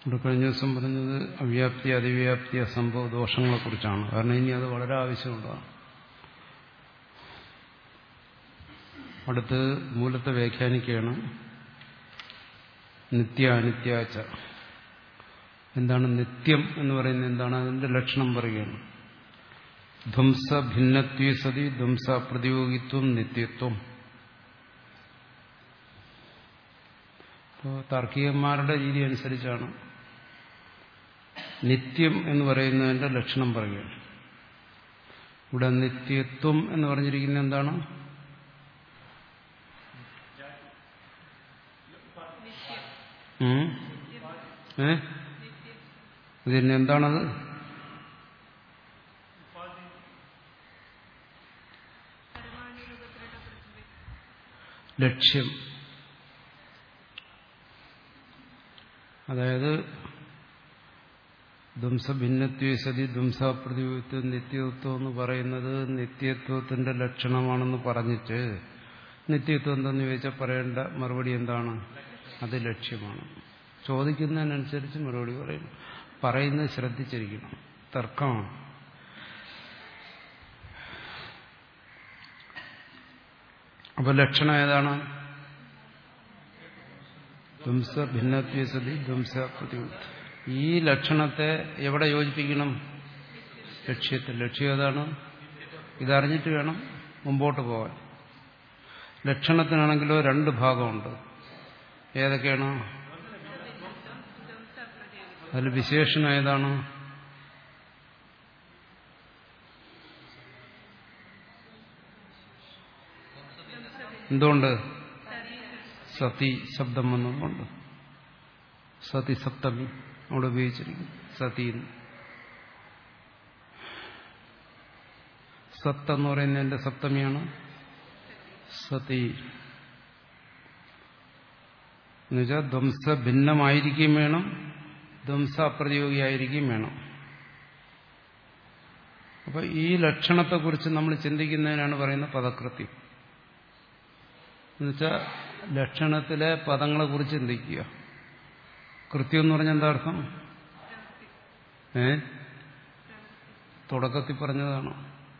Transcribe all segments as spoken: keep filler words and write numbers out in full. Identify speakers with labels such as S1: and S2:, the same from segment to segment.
S1: ഇവിടെ കഴിഞ്ഞ ദിവസം പറഞ്ഞത് അവ്യാപ്തി അതിവ്യാപ്തി അസംഭവ ദോഷങ്ങളെക്കുറിച്ചാണ്. കാരണം ഇനി അത് വളരെ ആവശ്യമുള്ളതാണ്. അടുത്ത് മൂലത്തെ വ്യാഖ്യാനിക്കുകയാണ്. നിത്യ അനിത്യാച്ച. എന്താണ് നിത്യം എന്ന് പറയുന്നത്? എന്താണ് അതിന്റെ ലക്ഷണം പറയുകയാണ്. ധ്വംസ ഭിന്നത്വ സതി ധ്വംസ പ്രതിയോഗിത്വം നിത്യത്വം. ഇപ്പോൾ താർക്കികന്മാരുടെ രീതി അനുസരിച്ചാണ് നിത്യം എന്ന് പറയുന്നതിന്റെ ലക്ഷണം പറയുകയാണ്. ഇവിടെ നിത്യത്വം എന്ന് പറഞ്ഞിരിക്കുന്നത് എന്താണ്? ഏ ഇതിന് എന്താണത്? ലക്ഷ്യം. അതായത് ധ്വംസഭിന്നത്വ സതി ധ്വംസപ്രതിയോഗിത്വം നിത്യത്വം എന്ന് പറയുന്നത് നിത്യത്വത്തിന്റെ ലക്ഷണമാണെന്ന് പറഞ്ഞിട്ട് നിത്യത്വം എന്തെന്ന് ചോദിച്ചാൽ പറയേണ്ട മറുപടി എന്താണ്? അത് ലക്ഷ്യമാണ്. ചോദിക്കുന്നതിനനുസരിച്ച് മറുപടി പറയുന്നു. പറയുന്നത് ശ്രദ്ധിച്ചിരിക്കണം. തർക്കമാണ്. അപ്പൊ ലക്ഷണം ഏതാണ്? ധ്വംസ ഭിന്നത്വ സതി ധ്വംസ പ്രതിയോഗിത്വം. ഈ ലക്ഷണത്തെ എവിടെ യോജിപ്പിക്കണം? ലക്ഷ്യത്തിൽ. ലക്ഷ്യം ഏതാണ്? ഇതറിഞ്ഞിട്ട് വേണം മുമ്പോട്ട് പോകാൻ. ലക്ഷണത്തിനാണെങ്കിലോ രണ്ട് ഭാഗമുണ്ട്. ഏതൊക്കെയാണ്? അതിൽ വിശേഷണം ഏതാണ്? എന്തുകൊണ്ട്? സതി ശബ്ദം വന്നതുകൊണ്ട്. സതി സപ്തമി അവിടെ ഉപയോഗിച്ചിരിക്കുന്നു. സതി. സത്ത് എന്ന് പറയുന്നതിന്റെ സപ്തമിയാണ് സതി. എന്നുവെച്ചാൽ ധ്വംസ ഭിന്നമായിരിക്കും വേണം, ധ്വംസ അപ്രതിയോഗിയായിരിക്കും വേണം. അപ്പൊ ഈ ലക്ഷണത്തെക്കുറിച്ച് നമ്മൾ ചിന്തിക്കുന്നതിനാണ് പറയുന്ന പദകൃത്യം. എന്നുവെച്ചാൽ ലക്ഷണത്തിലെ പദങ്ങളെ കുറിച്ച് ചിന്തിക്കുക. കൃത്യം എന്ന് പറഞ്ഞാൽ എന്താ അർത്ഥം? ഏ തുടക്കത്തിൽ പറഞ്ഞതാണ്.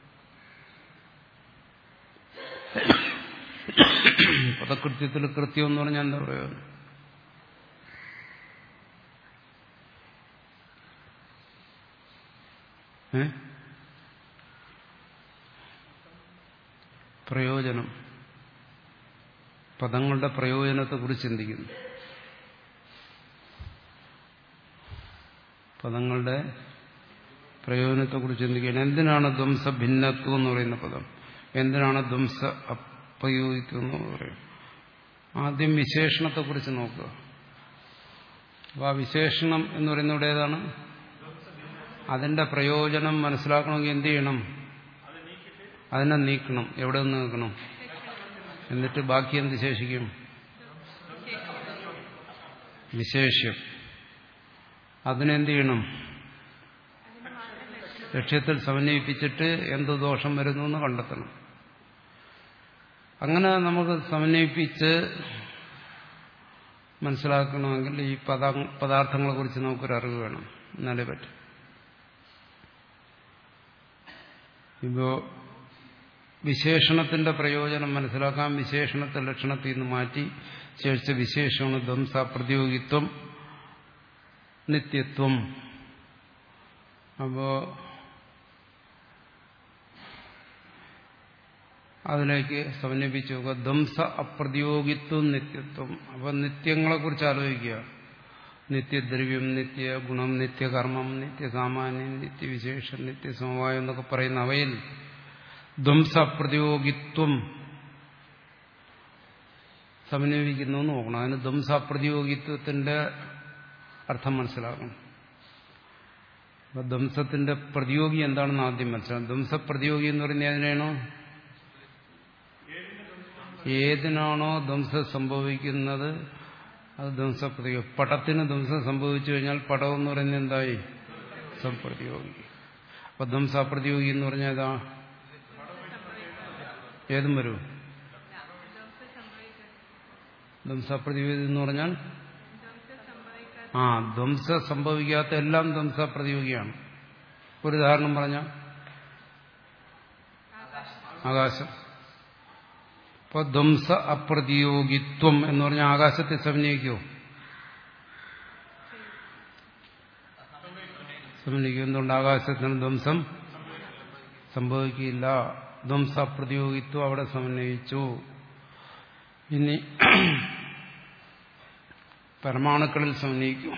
S1: പദകൃത്യത്തിൽ കൃത്യം എന്ന് പറഞ്ഞാൽ എന്താ പറയുക? ഏ പ്രയോജനം. പദങ്ങളുടെ പ്രയോജനത്തെക്കുറിച്ച് ചിന്തിക്കുന്നു. പദങ്ങളുടെ പ്രയോജനത്തെക്കുറിച്ച് ചിന്തിക്കുകയാണ്. എന്തിനാണ് ധ്വംസ ഭിന്നത്വം എന്ന് പറയുന്ന പദം? എന്തിനാണ് ധ്വംസ അപ്രയോഗിത്വം എന്ന് പറയും? ആദ്യം വിശേഷണത്തെക്കുറിച്ച് നോക്കുക. അപ്പൊ ആ വിശേഷണം എന്ന് പറയുന്ന ഇവിടെ ഏതാണ്? അതിന്റെ പ്രയോജനം മനസ്സിലാക്കണമെങ്കിൽ എന്ത് ചെയ്യണം? അതിനെ നീക്കണം. എവിടെ നിന്ന് നീക്കണം? എന്നിട്ട് ബാക്കി എന്ത് ശേഷിക്കും? വിശേഷ്യം. അതിനെന്ത് ചെയ്യണം? ലക്ഷ്യത്തിൽ സമന്വയിപ്പിച്ചിട്ട് എന്ത് ദോഷം വരുന്നു എന്ന് കണ്ടെത്തണം. അങ്ങനെ നമുക്ക് സമന്വയിപ്പിച്ച് മനസ്സിലാക്കണമെങ്കിൽ ഈ പദ പദാർത്ഥങ്ങളെ കുറിച്ച് നമുക്കൊരറിവ് വേണം. എന്നാലേ പറ്റും. ഇപ്പോ വിശേഷണത്തിന്റെ പ്രയോജനം മനസ്സിലാക്കാൻ വിശേഷണത്തെ ലക്ഷണത്തിൽ നിന്ന് മാറ്റി ശേഷിച്ച വിശേഷമാണ് ധ്വംസ പ്രതിയോഗിത്വം നിത്യത്വം. അപ്പോ അതിലേക്ക് സമന്വയിപ്പിച്ചു നോക്കുക. ധ്വംസ അപ്രതിയോഗിത്വം നിത്യത്വം. അപ്പൊ നിത്യങ്ങളെക്കുറിച്ച് ആലോചിക്കുക. നിത്യദ്രവ്യം, നിത്യഗുണം, നിത്യകർമ്മം, നിത്യസാമാന്യം, നിത്യവിശേഷം, നിത്യസമവായം എന്നൊക്കെ പറയുന്ന അവയിൽ ധ്വംസ അപ്രതിയോഗിത്വം സമന്വയിക്കുന്നു എന്ന് നോക്കണം. അതിന് ധ്വംസ അപ്രതിയോഗിത്വത്തിന്റെ അർത്ഥം മനസ്സിലാക്കണം. അപ്പൊ ധ്വംസത്തിന്റെ പ്രതിയോഗി എന്താണെന്ന് ആദ്യം മനസ്സിലാക്കണം. ധ്വംസപ്രതിയോഗി എന്ന് പറയുന്നത് ഏതിനാണോ ഏതിനാണോ ധ്വംസം സംഭവിക്കുന്നത് അത് ധ്വംസപ്രതിയോഗി. പടത്തിന് ധ്വംസം സംഭവിച്ചു കഴിഞ്ഞാൽ പടം എന്ന് പറയുന്നത് എന്തായി? സംപ്രതിയോഗി. അപ്പൊ ധ്വംസപ്രതിയോഗി എന്ന് പറഞ്ഞാൽ ഏതാ? ഏതും വരൂ. ധ്വംസപ്രതിയോഗി എന്ന് പറഞ്ഞാൽ ആ ആ ധ്വംസ സംഭവിക്കാത്ത എല്ലാം ധ്വംസ പ്രതിയോഗിയാണ്. ഒരു ഉദാഹരണം പറഞ്ഞ ആകാശം. അപ്പൊ ധ്വംസ അപ്രതിയോഗിത്വം എന്ന് പറഞ്ഞാൽ ആകാശത്തെ സമന്വയിക്കുമോ? സമന്വയിക്കും. എന്തുകൊണ്ട്? ആകാശത്തിന് ധ്വംസം സംഭവിക്കില്ല. ധ്വംസ അപ്രതിയോഗിത്വം അവിടെ സമന്വയിച്ചു. ഇനി പരമാണുക്കളിൽ സമന്വയിക്കും.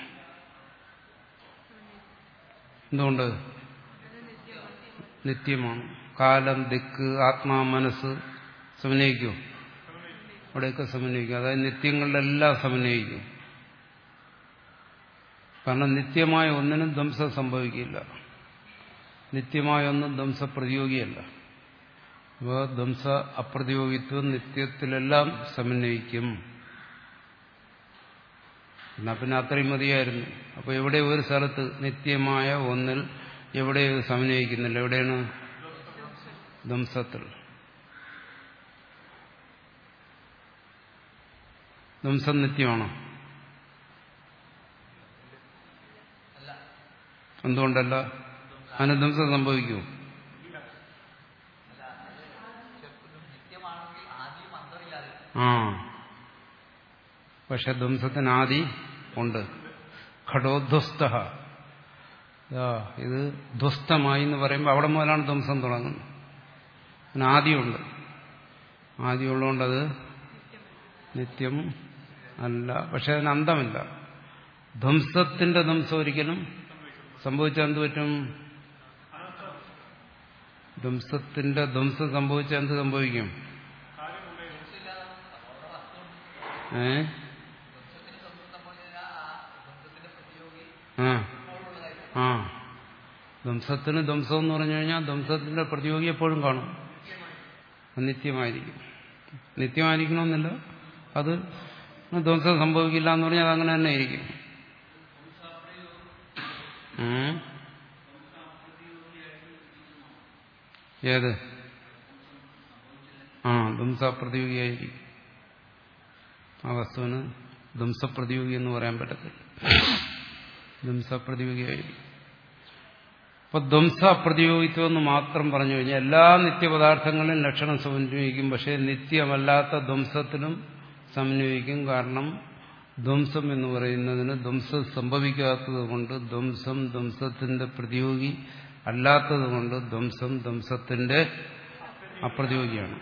S1: എന്തുകൊണ്ട്? നിത്യമാണ്. കാലം, ദിക്ക്, ആത്മാ, മനസ്സ് സമന്വയിക്കും. അവിടെയൊക്കെ സമന്വയിക്കും. അതായത് നിത്യങ്ങളിലെല്ലാം സമന്വയിക്കും. കാരണം നിത്യമായ ഒന്നിനും ധ്വംസം സംഭവിക്കില്ല. നിത്യമായ ഒന്നും ധ്വംസ പ്രതിയോഗിയല്ല. അപ്പോൾ ധ്വംസ അപ്രതിയോഗിത്വം നിത്യത്തിലെല്ലാം സമന്വയിക്കും. എന്നാ പിന്നെ അത്രയും മതിയായിരുന്നു. അപ്പോൾ എവിടെ ഒരു സ്ഥലത്ത് നിത്യമായ ഒന്നിൽ എവിടെ സമന്വയിക്കുന്നില്ല? എവിടെയാണ്? ധ്വംസത്തിൽ. ധ്വംസം നിത്യമാണോ? എന്തുകൊണ്ടല്ല? അതിന് ധ്വംസം സംഭവിക്കുമോ? ആ പക്ഷെ ധ്വംസത്തിന് ആദി ഉണ്ട്. ഘടോധ്വസ്ത. ഇത് ധ്വസ്തമായി എന്ന് പറയുമ്പോൾ അവിടെ മുതലാണ് ധ്വംസം തുടങ്ങുന്നത്. അതിന് ആദിയുണ്ട്. ആദിയുള്ളതുകൊണ്ടത് നിത്യം അല്ല. പക്ഷെ അതിന് അന്തമില്ല. ധ്വംസത്തിന്റെ ധ്വംസം ഒരിക്കലും സംഭവിച്ചാൽ എന്ത് പറ്റും? ധ്വംസത്തിന്റെ ധ്വംസം സംഭവിച്ചാൽ എന്ത് സംഭവിക്കും? ഏ ആ ആ ധ്വംസത്തിന് ധ്വംസം എന്ന് പറഞ്ഞു കഴിഞ്ഞാൽ ധ്വംസത്തിന്റെ പ്രതിയോഗി എപ്പോഴും കാണും. നിത്യമായിരിക്കും. നിത്യമായിരിക്കണമെന്നില്ല. അത് ധ്വംസം സംഭവിക്കില്ല എന്ന് പറഞ്ഞാൽ അതങ്ങനെ തന്നെ ഇരിക്കും. ഏത്? ആ ധ്വംസപ്രതിയോഗിയായിരിക്കും. ആ വസ്തുവിന് ധ്വംസപ്രതിയോഗി എന്ന് പറയാൻ പറ്റത്തില്ല. ധ്വംസപ്രതിയോഗിയായിരിക്കും. അപ്പൊ ധ്വംസ അപ്രതിയോഗിത്വം എന്ന് മാത്രം പറഞ്ഞു കഴിഞ്ഞാൽ എല്ലാ നിത്യപദാർത്ഥങ്ങളിലും ലക്ഷണം സമന്വയിക്കും. പക്ഷേ നിത്യമല്ലാത്ത ധ്വംസത്തിനും സമന്വയിക്കും. കാരണം ധ്വംസം എന്ന് പറയുന്നതിന് ധ്വംസം സംഭവിക്കാത്തത് കൊണ്ട്, ധ്വംസം ധ്വംസത്തിന്റെ പ്രതിയോഗി അല്ലാത്തത് കൊണ്ട് ധ്വംസം ധ്വംസത്തിന്റെ അപ്രതിയോഗിയാണ്.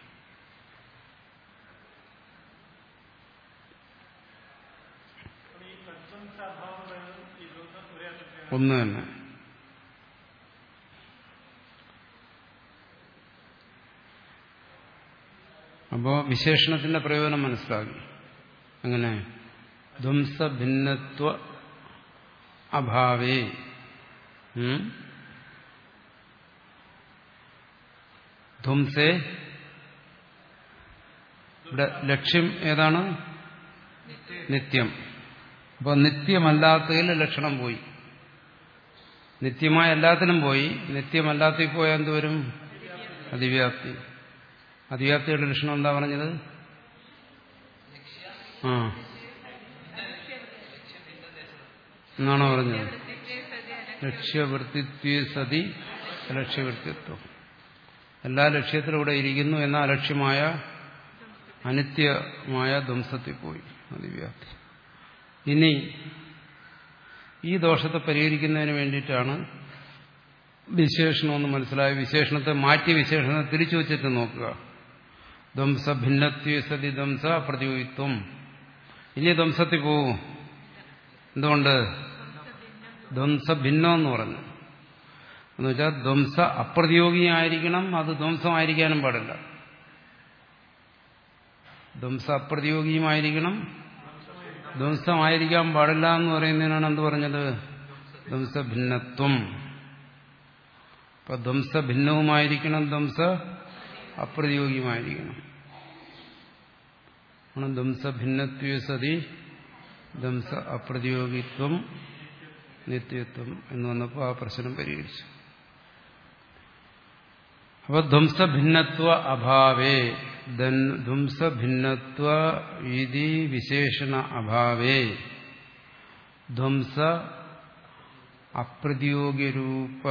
S1: ഒന്ന് തന്നെ. അപ്പോ വിശേഷണത്തിന്റെ പ്രയോജനം മനസ്സിലാക്കി. അങ്ങനെ ധ്വംസ ഭിന്നത്വ അഭാവേ ധ്വംസേ. ഇവിടെ ലക്ഷ്യം ഏതാണ്? നിത്യം. അപ്പൊ നിത്യമല്ലാത്തതിൽ ലക്ഷണം പോയി. നിത്യമായ എല്ലാത്തിനും പോയി. നിത്യമല്ലാത്തിൽ പോയാൽ എന്തുവരും? അതിവ്യാപ്തി. അതിവ്യാപ്തിയുടെ ലക്ഷണം എന്താ പറഞ്ഞത്? ആ എന്നാണോ പറഞ്ഞത്? ലക്ഷ്യവൃത്തിത്വേ സതി ലക്ഷ്യവൃത്തിത്വം. എല്ലാ ലക്ഷ്യത്തിലും ഇവിടെ ഇരിക്കുന്നു. എന്നാൽ അലക്ഷ്യമായ അനിത്യമായ ധ്വംസത്തിൽ പോയി അതിവ്യാപ്തി. ഇനി ഈ ദോഷത്തെ പരിഹരിക്കുന്നതിന് വേണ്ടിയിട്ടാണ് വിശേഷണമെന്ന് മനസ്സിലായ വിശേഷണത്തെ മാറ്റി വിശേഷണത്തെ തിരിച്ചു വച്ചിട്ട് നോക്കുക. ധ്വംസ ഭിന്നത്വേ സതി ധ്വംസ പ്രതിയോഗിത്വം. ഇനി ധ്വംസത്തിൽ പോവും. എന്തുകൊണ്ട്? ധ്വംസ ഭിന്നം എന്ന് പറഞ്ഞു. എന്ന് വെച്ചാൽ ധ്വംസ അപ്രതിയോഗിയായിരിക്കണം. അത് ധ്വംസമായിരിക്കാനും പാടില്ല. ധ്വംസ അപ്രതിയോഗിയുമായിരിക്കണം. ധ്വംസമായിരിക്കാൻ പാടില്ല എന്ന് പറയുന്നതിനാണ് എന്ത് പറഞ്ഞത്? ധ്വംസ ഭിന്നത്വം. അപ്പൊ ധ്വംസ ഭിന്നവുമായിരിക്കണം, ധ്വംസ അപ്രതിയോഗിയുമായിരിക്കണം. ധ്വംസ ഭിന്നത്വേ സതി ധ്വംസ അപ്രതിയോഗിത്വം നിത്യത്വം എന്ന് വന്നപ്പോൾ ആ പ്രശ്നം പരിഹരിച്ചു. അപ്പൊ ധ്വംസ ഭിന്നത്വ അഭാവേ ധ്വംസ ഭിന്നത്വ ഇതി വിശേഷണ അഭാവേ ധ്വംസ അപ്രതിയോഗിരൂപ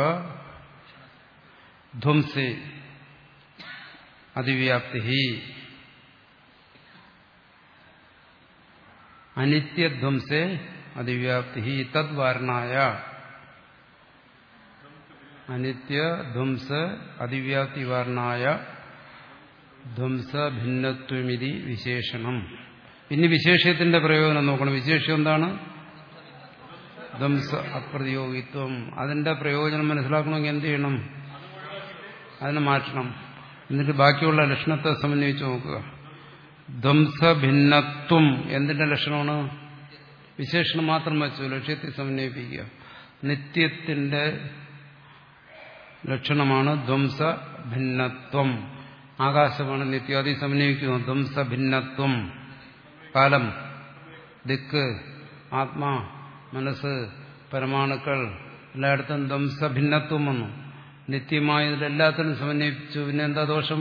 S1: ധ്വംസേ അതിവ്യാപ്തി അനിത്യധ്വംസേ അതിവ്യാപ്തി തദ്വാരണായ അനിത്യധ്വംസ അതിവ്യാപ്തി വാരണായ ധ്വംസ ഭിന്നത്വമിതി വിശേഷണം. ഇനി വിശേഷ്യത്തിന്റെ പ്രയോജനം നോക്കണം. വിശേഷം എന്താണ്? ധ്വംസ അപ്രതിയോഗിത്വം. അതിന്റെ പ്രയോജനം മനസ്സിലാക്കണമെങ്കിൽ എന്ത് ചെയ്യണം? അതിനെ മാറ്റണം. എന്നിട്ട് ബാക്കിയുള്ള ലക്ഷണത്തെ സമന്വയിച്ച് നോക്കുക. ധ്വംസ ഭിന്നത്വം എന്തിന്റെ ലക്ഷണമാണ്? വിശേഷണം മാത്രം വെച്ചു ലക്ഷ്യത്തെ സമന്വയിപ്പിക്കുക. നിത്യത്തിന്റെ ലക്ഷണമാണ് ധ്വംസ ഭിന്നത്വം. ആകാശമാണ് നിത്യം, അതി സമന്വയിക്കുന്നു. ധ്വംസ ഭിന്നത്വം. കാലം, ദിക്ക്, ആത്മാ, മനസ്സ്, പരമാണുക്കൾ എല്ലായിടത്തും ധ്വംസ ഭിന്നത്വം വന്നു. നിത്യമായതിലെല്ലാത്തിനും സമന്വയിപ്പിച്ചു. പിന്നെ എന്താ ദോഷം?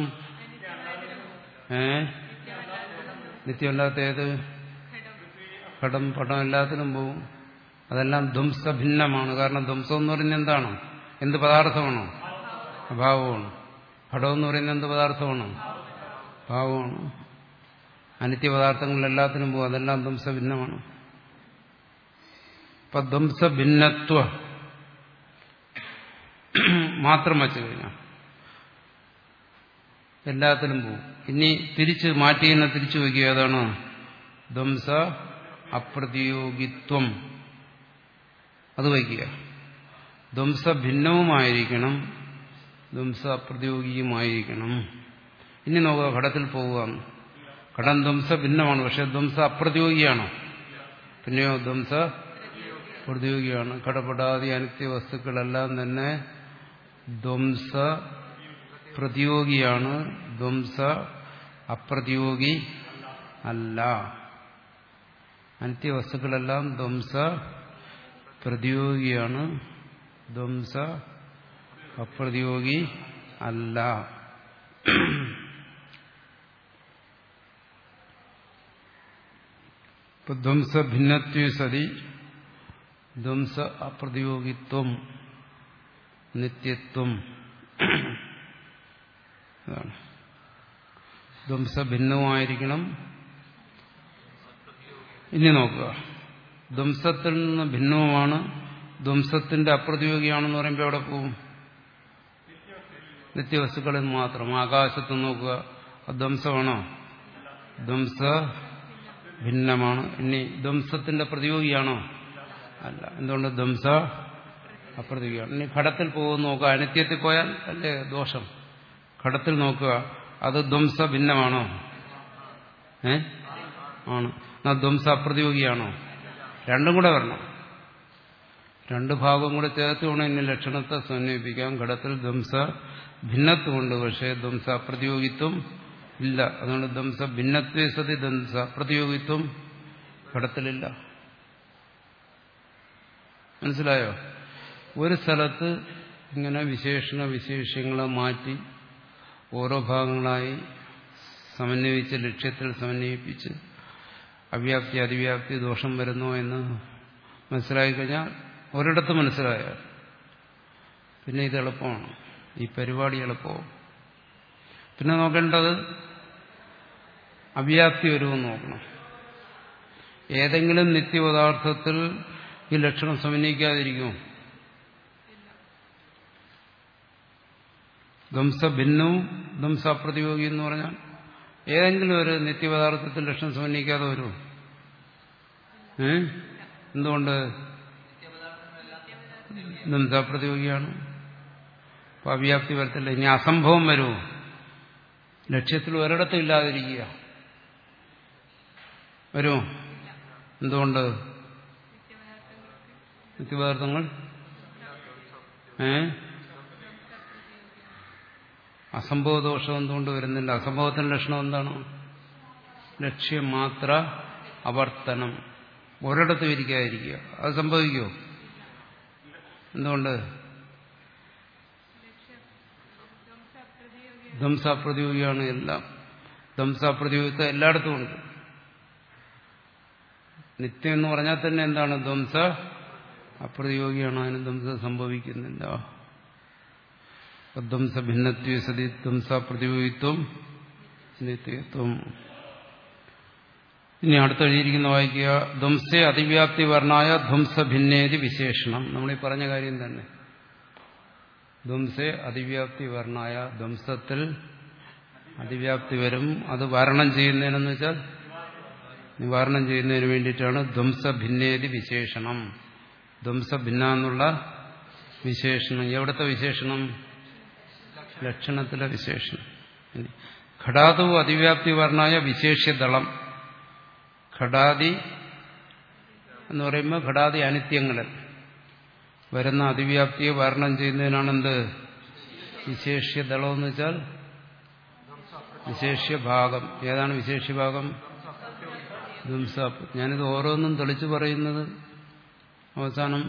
S1: ഏ നിത്യമല്ലാത്ത ഏത്? ഘടം, പടം എല്ലാത്തിനും പോവും. അതെല്ലാം ധ്വംസ ഭിന്നമാണ്. കാരണം ധ്വംസം എന്ന് പറയുന്നത് എന്താണ്? എന്ത് പദാർത്ഥമാണോ? അഭാവമാണ്. ഘടം എന്ന് പറയുന്നത് എന്ത് പദാർത്ഥമാണ്? ഭാവമാണ്. അനിത്യ പദാർത്ഥങ്ങൾ എല്ലാത്തിനും പോകും. അതെല്ലാം ധ്വംസ ഭിന്നമാണ്. ഇപ്പൊ ധ്വംസ ഭിന്നത്വ മാത്രം വച്ചു കഴിഞ്ഞാൽ എല്ലാത്തിലും പോകും. ഇനി തിരിച്ച് മാറ്റിയെന്നെ തിരിച്ചു വയ്ക്കുക. ഏതാണ്? ധ്വംസ അപ്രതിയോഗിത്വം. അത് വയ്ക്കുക. ധ്വംസ ഭിന്നവുമായിരിക്കണം, ധ്വംസ അപ്രതിയോഗിയുമായിരിക്കണം. ഇനി നോക്കുക, ഘടത്തിൽ പോവുക. ഘടം ധ്വംസ ഭിന്നമാണ്, പക്ഷെ ധ്വംസ അപ്രതിയോഗിയാണോ? പിന്നെയോ ധ്വംസ പ്രതിയോഗിയാണ്. ഘടപടാതി അനിത്യ വസ്തുക്കളെല്ലാം തന്നെ ധ്വംസ പ്രതിയോഗിയാണ്, ധ്വംസ അപ്രതിയോഗി അല്ല. അനിത്യ വസ്തുക്കളെല്ലാം ധ്വംസ പ്രതിയോഗിയാണ്, ധ്വംസ അപ്രതിയോഗി അല്ല. ധ്വംസ ഭിന്നത്വ സതി ധ്വംസ അപ്രതിയോഗിത്വം നിത്യത്വം. ധ്വംസ ഭിന്നവുമായിരിക്കണം. ഇനി നോക്കുക, ധ്വംസത്തിൽ നിന്ന് ഭിന്നവുമാണ്, ധ്വംസത്തിന്റെ അപ്രതിയോഗിയാണെന്ന് പറയുമ്പോൾ എവിടെ പോവും? നിത്യവസ്തുക്കളിൽ മാത്രം. ആകാശത്ത് നോക്കുക, ധ്വംസമാണോ? ധ്വംസ ഭിന്നമാണ്. ഇനി ധ്വംസത്തിന്റെ പ്രതിയോഗിയാണോ? അല്ല. എന്തുകൊണ്ട്? ധ്വംസ അപ്രതിയോഗിയാണ്. ഇനി ഘടത്തിൽ പോകുന്ന നോക്കുക. അനിത്യത്തിൽ പോയാൽ അല്ലേ ദോഷം. ഘടത്തിൽ നോക്കുക, അത് ധ്വംസ ഭിന്നമാണോ? ഏ ആണ്. എന്നാൽ ധ്വംസ അപ്രതിയോഗിയാണോ? രണ്ടും കൂടെ വരണം. രണ്ട് ഭാഗവും കൂടെ ചേർത്ത് വേണം ഇനി ലക്ഷണത്തെ സമന്വയിപ്പിക്കാം. ഘടത്തിൽ ധ്വംസ ഭിന്നത്വമുണ്ട്, പക്ഷേ ധ്വംസ അപ്രതിയോഗിത്വം ഇല്ല. അതുകൊണ്ട് ധ്വംസ ഭിന്നത്വേ സതി ധ്വംസ അപ്രതിയോഗിത്വം ഘടത്തിലില്ല. മനസ്സിലായോ? ഒരു സ്ഥലത്ത് ഇങ്ങനെ വിശേഷണ വിശേഷ്യങ്ങളെ മാറ്റി ഓരോ ഭാഗങ്ങളായി സമന്വയിച്ച് ലക്ഷ്യത്തിൽ സമന്വയിപ്പിച്ച് അവ്യാപ്തി അതിവ്യാപ്തി ദോഷം വരുന്നു എന്ന് മനസ്സിലായിക്കഴിഞ്ഞാൽ, ഒരിടത്ത് മനസ്സിലായാൽ പിന്നെ ഇത് എളുപ്പമാണ്. ഈ പരിപാടി എളുപ്പവും. പിന്നെ നോക്കേണ്ടത് അവ്യാപ്തി വരുമെന്ന് നോക്കണം. ഏതെങ്കിലും നിത്യപദാർത്ഥത്തിൽ ഈ ലക്ഷണം സമന്വയിക്കാതിരിക്കുമോ? ധ്വംസ ഭിന്നവും ധ്വംസ അപ്രതിയോഗി എന്ന് പറഞ്ഞാൽ ഏതെങ്കിലും ഒരു നിത്യപദാർത്ഥത്തിൽ ലക്ഷണം സമന്വയിക്കാതെ വരുമോ? ഏ എന്തുകൊണ്ട്? ധ്വംസ അപ്രതിയോഗിയാണ്. അപ്പൊ അവ്യാപ്തി വരത്തില്ല. ഇനി അസംഭവം വരുമോ? ലക്ഷ്യത്തിൽ ഒരിടത്തും ഇല്ലാതിരിക്കുക വരുമോ? എന്തുകൊണ്ട്? നിത്യപദാർത്ഥങ്ങൾ ഏ അസംഭവ ദോഷം എന്തുകൊണ്ട് വരുന്നില്ല? അസംഭവത്തിന്റെ ലക്ഷണം എന്താണ്? ലക്ഷ്യം മാത്ര അവർത്തനം. ഒരിടത്തും ഇരിക്കാതിരിക്കുക. അത് സംഭവിക്കുമോ? എന്തുകൊണ്ട്? ധ്വംസാപ്രതിയോഗിയാണ് എല്ലാം. ധ്വംസാപ്രതിയോഗിത്വം എല്ലായിടത്തും ഉണ്ട്. നിത്യം എന്ന് പറഞ്ഞാൽ തന്നെ എന്താണ്? ധ്വംസ അപ്രതിയോഗിയാണ്. അതിന് ധ്വംസം സംഭവിക്കുന്നില്ല. ധ്വംസ ഭിന്നത്വ സതി ധ്വംസ പ്രതിയോഗിത്വം നിത്യത്വം. ഇനി അടുത്തെഴുതിയിരിക്കുന്ന വായിക്കുക. ധ്വംസേ അതിവ്യാപ്തി വർണ്ണായ ധ്വംസ ഭിന്നേതി വിശേഷണം. നമ്മളീ പറഞ്ഞ കാര്യം തന്നെ. ധ്വംസേ അതിവ്യാപ്തി വർണ്ണായ, ധ്വംസത്തിൽ അതിവ്യാപ്തി വരും. അത് വാരണം ചെയ്യുന്നതിനെന്ന് വെച്ചാൽ നിവാരണം ചെയ്യുന്നതിന് വേണ്ടിയിട്ടാണ് ധ്വംസ ഭിന്നേതി വിശേഷണം. ധ്വംസ ഭിന്ന എന്നുള്ള വിശേഷണം. എവിടുത്തെ വിശേഷണം? ലക്ഷണത്തിലെ വിശേഷണം. ഘടാതു അതിവ്യാപ്തി വർണ്ണായ വിശേഷ്യദളം. ഘടാദി എന്ന് പറയുമ്പോൾ ഘടാദി അനിത്യങ്ങളിൽ വരുന്ന അതിവ്യാപ്തിയെ വാരണം ചെയ്യുന്നതിനാണ് എന്ത്? വിശേഷ്യദളം എന്ന് വെച്ചാൽ വിശേഷ്യഭാഗം. ഏതാണ് വിശേഷ്യഭാഗം? ധ്വംസ. ഞാനിത് ഓരോന്നും തെളിച്ചു പറയുന്നത് അവസാനം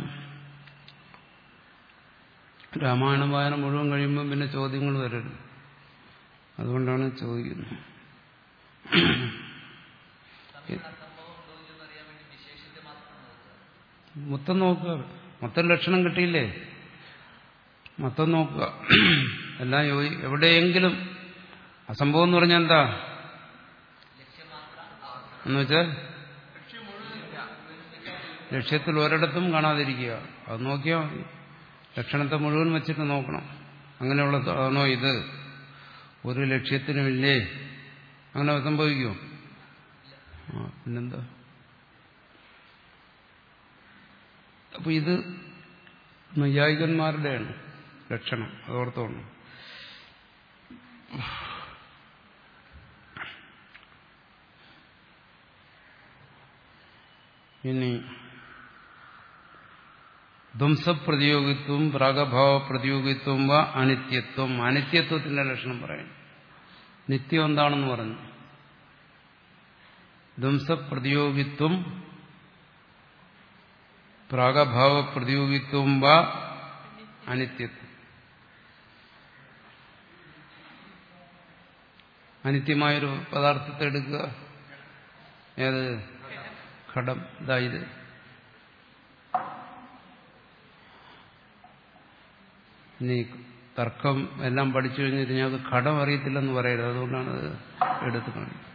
S1: രാമായണ വായന മുഴുവൻ കഴിയുമ്പോൾ പിന്നെ ചോദ്യങ്ങൾ വരരുത്. അതുകൊണ്ടാണ് ചോദിക്കുന്നത്. മൊത്തം നോക്കുക. മൊത്തം ലക്ഷണം കിട്ടിയില്ലേ? മൊത്തം നോക്കുക. എല്ലാം യോജി എവിടെയെങ്കിലും അസംഭവം എന്ന് പറഞ്ഞാൽ എന്താ എന്ന് വെച്ചാൽ ലക്ഷ്യത്തിൽ ഒരിടത്തും കാണാതിരിക്കുക. അത് നോക്കിയാൽ മതി. ലക്ഷണത്തെ മുഴുവൻ വെച്ചിട്ട് നോക്കണം. അങ്ങനെയുള്ളതാണോ ഇത്? ഒരു ലക്ഷ്യത്തിനുമില്ലേ? അങ്ങനെ സംഭവിക്കുമോ? ആ പിന്നെന്താ? അപ്പൊ ഇത് നൈയായികന്മാരുടെയാണ് ലക്ഷണം. അതോർത്തോണം. ഇനി ധ്വംസപ്രതിയോഗിത്വം പ്രാഗഭാവ പ്രതിയോഗിത്വം വ അനിത്യത്വം. അനിത്യത്വത്തിന്റെ ലക്ഷണം പറയുന്നു. നിത്യം എന്താണെന്ന് പറഞ്ഞു. ധ്വംസപ്രതിയോഗിത്വം പ്രാഗഭാവ പ്രതിയോഗിത്വം വ അനിത്യത്വം. അനിത്യമായൊരു പദാർത്ഥത്തെ എടുക്കുക. ഏത്? ഘടം. ഇതാ ഇത്. ഇനി തർക്കം എല്ലാം പഠിച്ചു കഴിഞ്ഞിട്ട് ഞങ്ങൾക്ക് ഘടം അറിയത്തില്ലെന്ന് പറയരുത്. അതുകൊണ്ടാണ് അത് എടുത്തു കാണിക്കുന്നത്.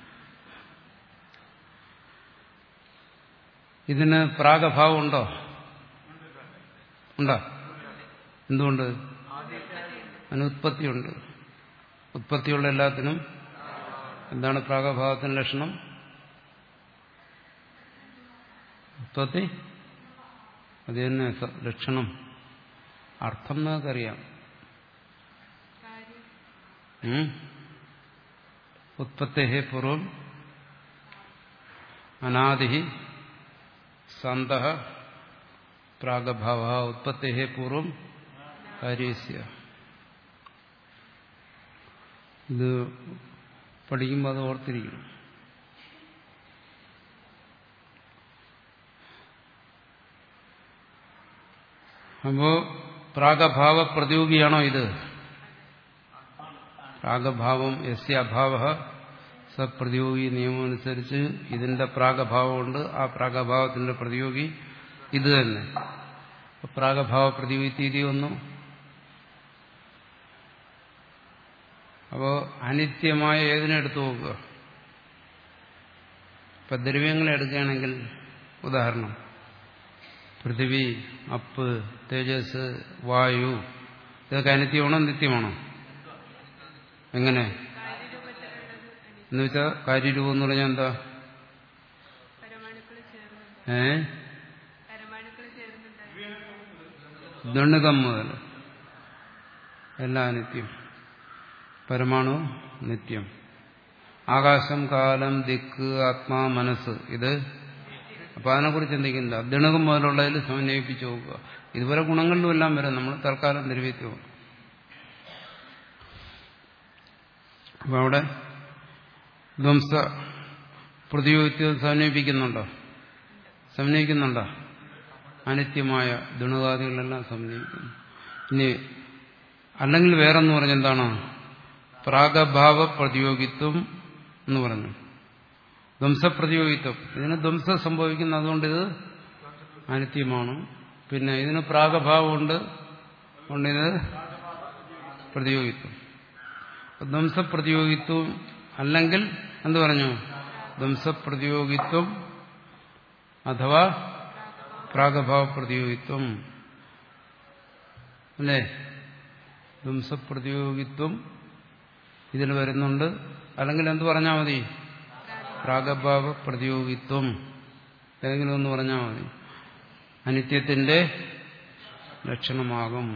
S1: ഇതിന് പ്രാഗഭാവം ഉണ്ടോ? ഉണ്ടോ? എന്തുകൊണ്ട്? അതിന് ഉത്പത്തിയുണ്ട്. ഉത്പത്തിയുള്ള എല്ലാത്തിനും എന്താണ് പ്രാഗഭാവത്തിന്റെ ലക്ഷണം? ഉത്പത്തി. അത് തന്നെ ലക്ഷണം. അർത്ഥം നമുക്കറിയാം. ഉത്പത്തേഹേ പൂർവം അനാദിഹി സന്തഃ പ്രാഗഭാവ. ഉത്പത്തേഹേ പൂർവം കാര്യസ്യ. ഇത് പഠിക്കുമ്പോൾ അത് ഓർത്തിരിക്കണം. അപ്പോ പ്രാഗഭാവ പ്രതിയോഗിയാണോ ഇത്? പ്രാഗഭാവം യസ്യ അഭാവ സ പ്രതിയോഗി നിയമം അനുസരിച്ച് ഇതിന്റെ പ്രാഗഭാവമുണ്ട്. ആ പ്രാഗഭാവത്തിന്റെ പ്രതിയോഗി ഇത് തന്നെ. പ്രാഗഭാവ പ്രതിയോഗി തീയതി ഒന്നു. അപ്പോ അനിത്യമായ ഏതിനെ എടുത്തു നോക്കുക. ഇപ്പൊ ദ്രവ്യങ്ങളെ എടുക്കുകയാണെങ്കിൽ ഉദാഹരണം പൃഥിവി, അപ്പ്, തേജസ്, വായു, ഇതൊക്കെ അനിത്യമാണോ നിത്യമാണോ? എങ്ങനെ എന്ന് വെച്ചാൽ കാര്യരൂപം എന്ന് പറഞ്ഞാൽ എന്താ? ഏ ദണ്ഡകം മുതൽ എല്ലാം അനിത്യം. പരമാണു നിത്യം. ആകാശം, കാലം, ദിക്ക്, ആത്മാ, മനസ്സ്, ഇത് അപ്പൊ അതിനെക്കുറിച്ച് ചിന്തിക്കുന്നില്ല. ദണകം മുതലുള്ളതിൽ സമന്വയിപ്പിച്ച് നോക്കുക. ഇതുവരെ ഗുണങ്ങളിലും എല്ലാം വരും. നമ്മൾ തൽക്കാലം നിരൂപിക്കും. അപ്പൊ അവിടെ ധ്വംസ പ്രതിയോഗിത്വം സമന്വയിപ്പിക്കുന്നുണ്ടോ? സമന്വയിക്കുന്നുണ്ടോ? അനിത്യമായ ദുണകാദികളെല്ലാം സമന്വയിക്കുന്നു. ഇനി അല്ലെങ്കിൽ വേറെന്ന് പറഞ്ഞെന്താണ്? പ്രാഗഭാവ പ്രതിയോഗിത്വം എന്ന് പറഞ്ഞു. ധ്വംസപ്രതിയോഗിത്വം. ഇതിന് ധ്വംസം സംഭവിക്കുന്നു, അതുകൊണ്ട് ഇത് അനിത്യമാണ്. പിന്നെ ഇതിന് പ്രാഗഭാവമുണ്ട്, അതുകൊണ്ട് ഇത് പ്രതിയോഗിത്വം. ധ്വംസപ്രതിയോഗിത്വം അല്ലെങ്കിൽ എന്ത് പറഞ്ഞു? ധ്വംസപ്രതിയോഗിത്വം അഥവാ പ്രാഗഭാവ പ്രതിയോഗിത്വം അല്ലേ? ധ്വംസപ്രതിയോഗിത്വം ഇതിൽ വരുന്നുണ്ട്. അല്ലെങ്കിൽ എന്ത് പറഞ്ഞാൽ മതി? പ്രാഗഭാവ പ്രതിയോഗിത്വം. ഏതെങ്കിലും ഒന്ന് പറഞ്ഞാൽ മതി. അനിത്യത്തിന്റെ ലക്ഷണമാകും.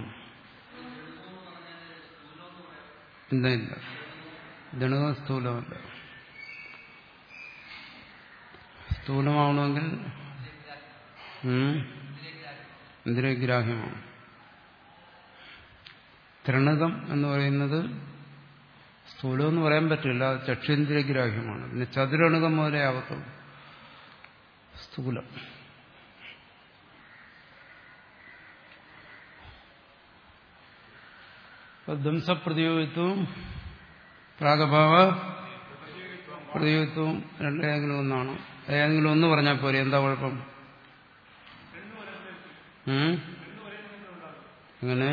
S1: എന്താ ഇല്ല, ദണുകം സ്ഥൂലമല്ല. സ്ഥൂലമാവണമെങ്കിൽ ഇന്ദ്രിയഗ്രാഹ്യമാണ്. ത്രിണകം എന്ന് പറയുന്നത് സ്ഥൂലം എന്ന് പറയാൻ പറ്റില്ല, അത് ചക്ഷുന്ദ്രിയഗ്രാഹ്യമാണ്. പിന്നെ ചതുരണുകം മുതലേ ആവത്തുള്ളൂ സ്ഥൂലം. ധ്വംസപ്രതിയോഗിത്വവും പ്രാഗഭാവ പ്രതിയോഗിത്വവും രണ്ടേതെങ്കിലും ഒന്നാണ്. ഏതെങ്കിലും ഒന്ന് പറഞ്ഞാൽ പോരെ, എന്താ കുഴപ്പം? അങ്ങനെ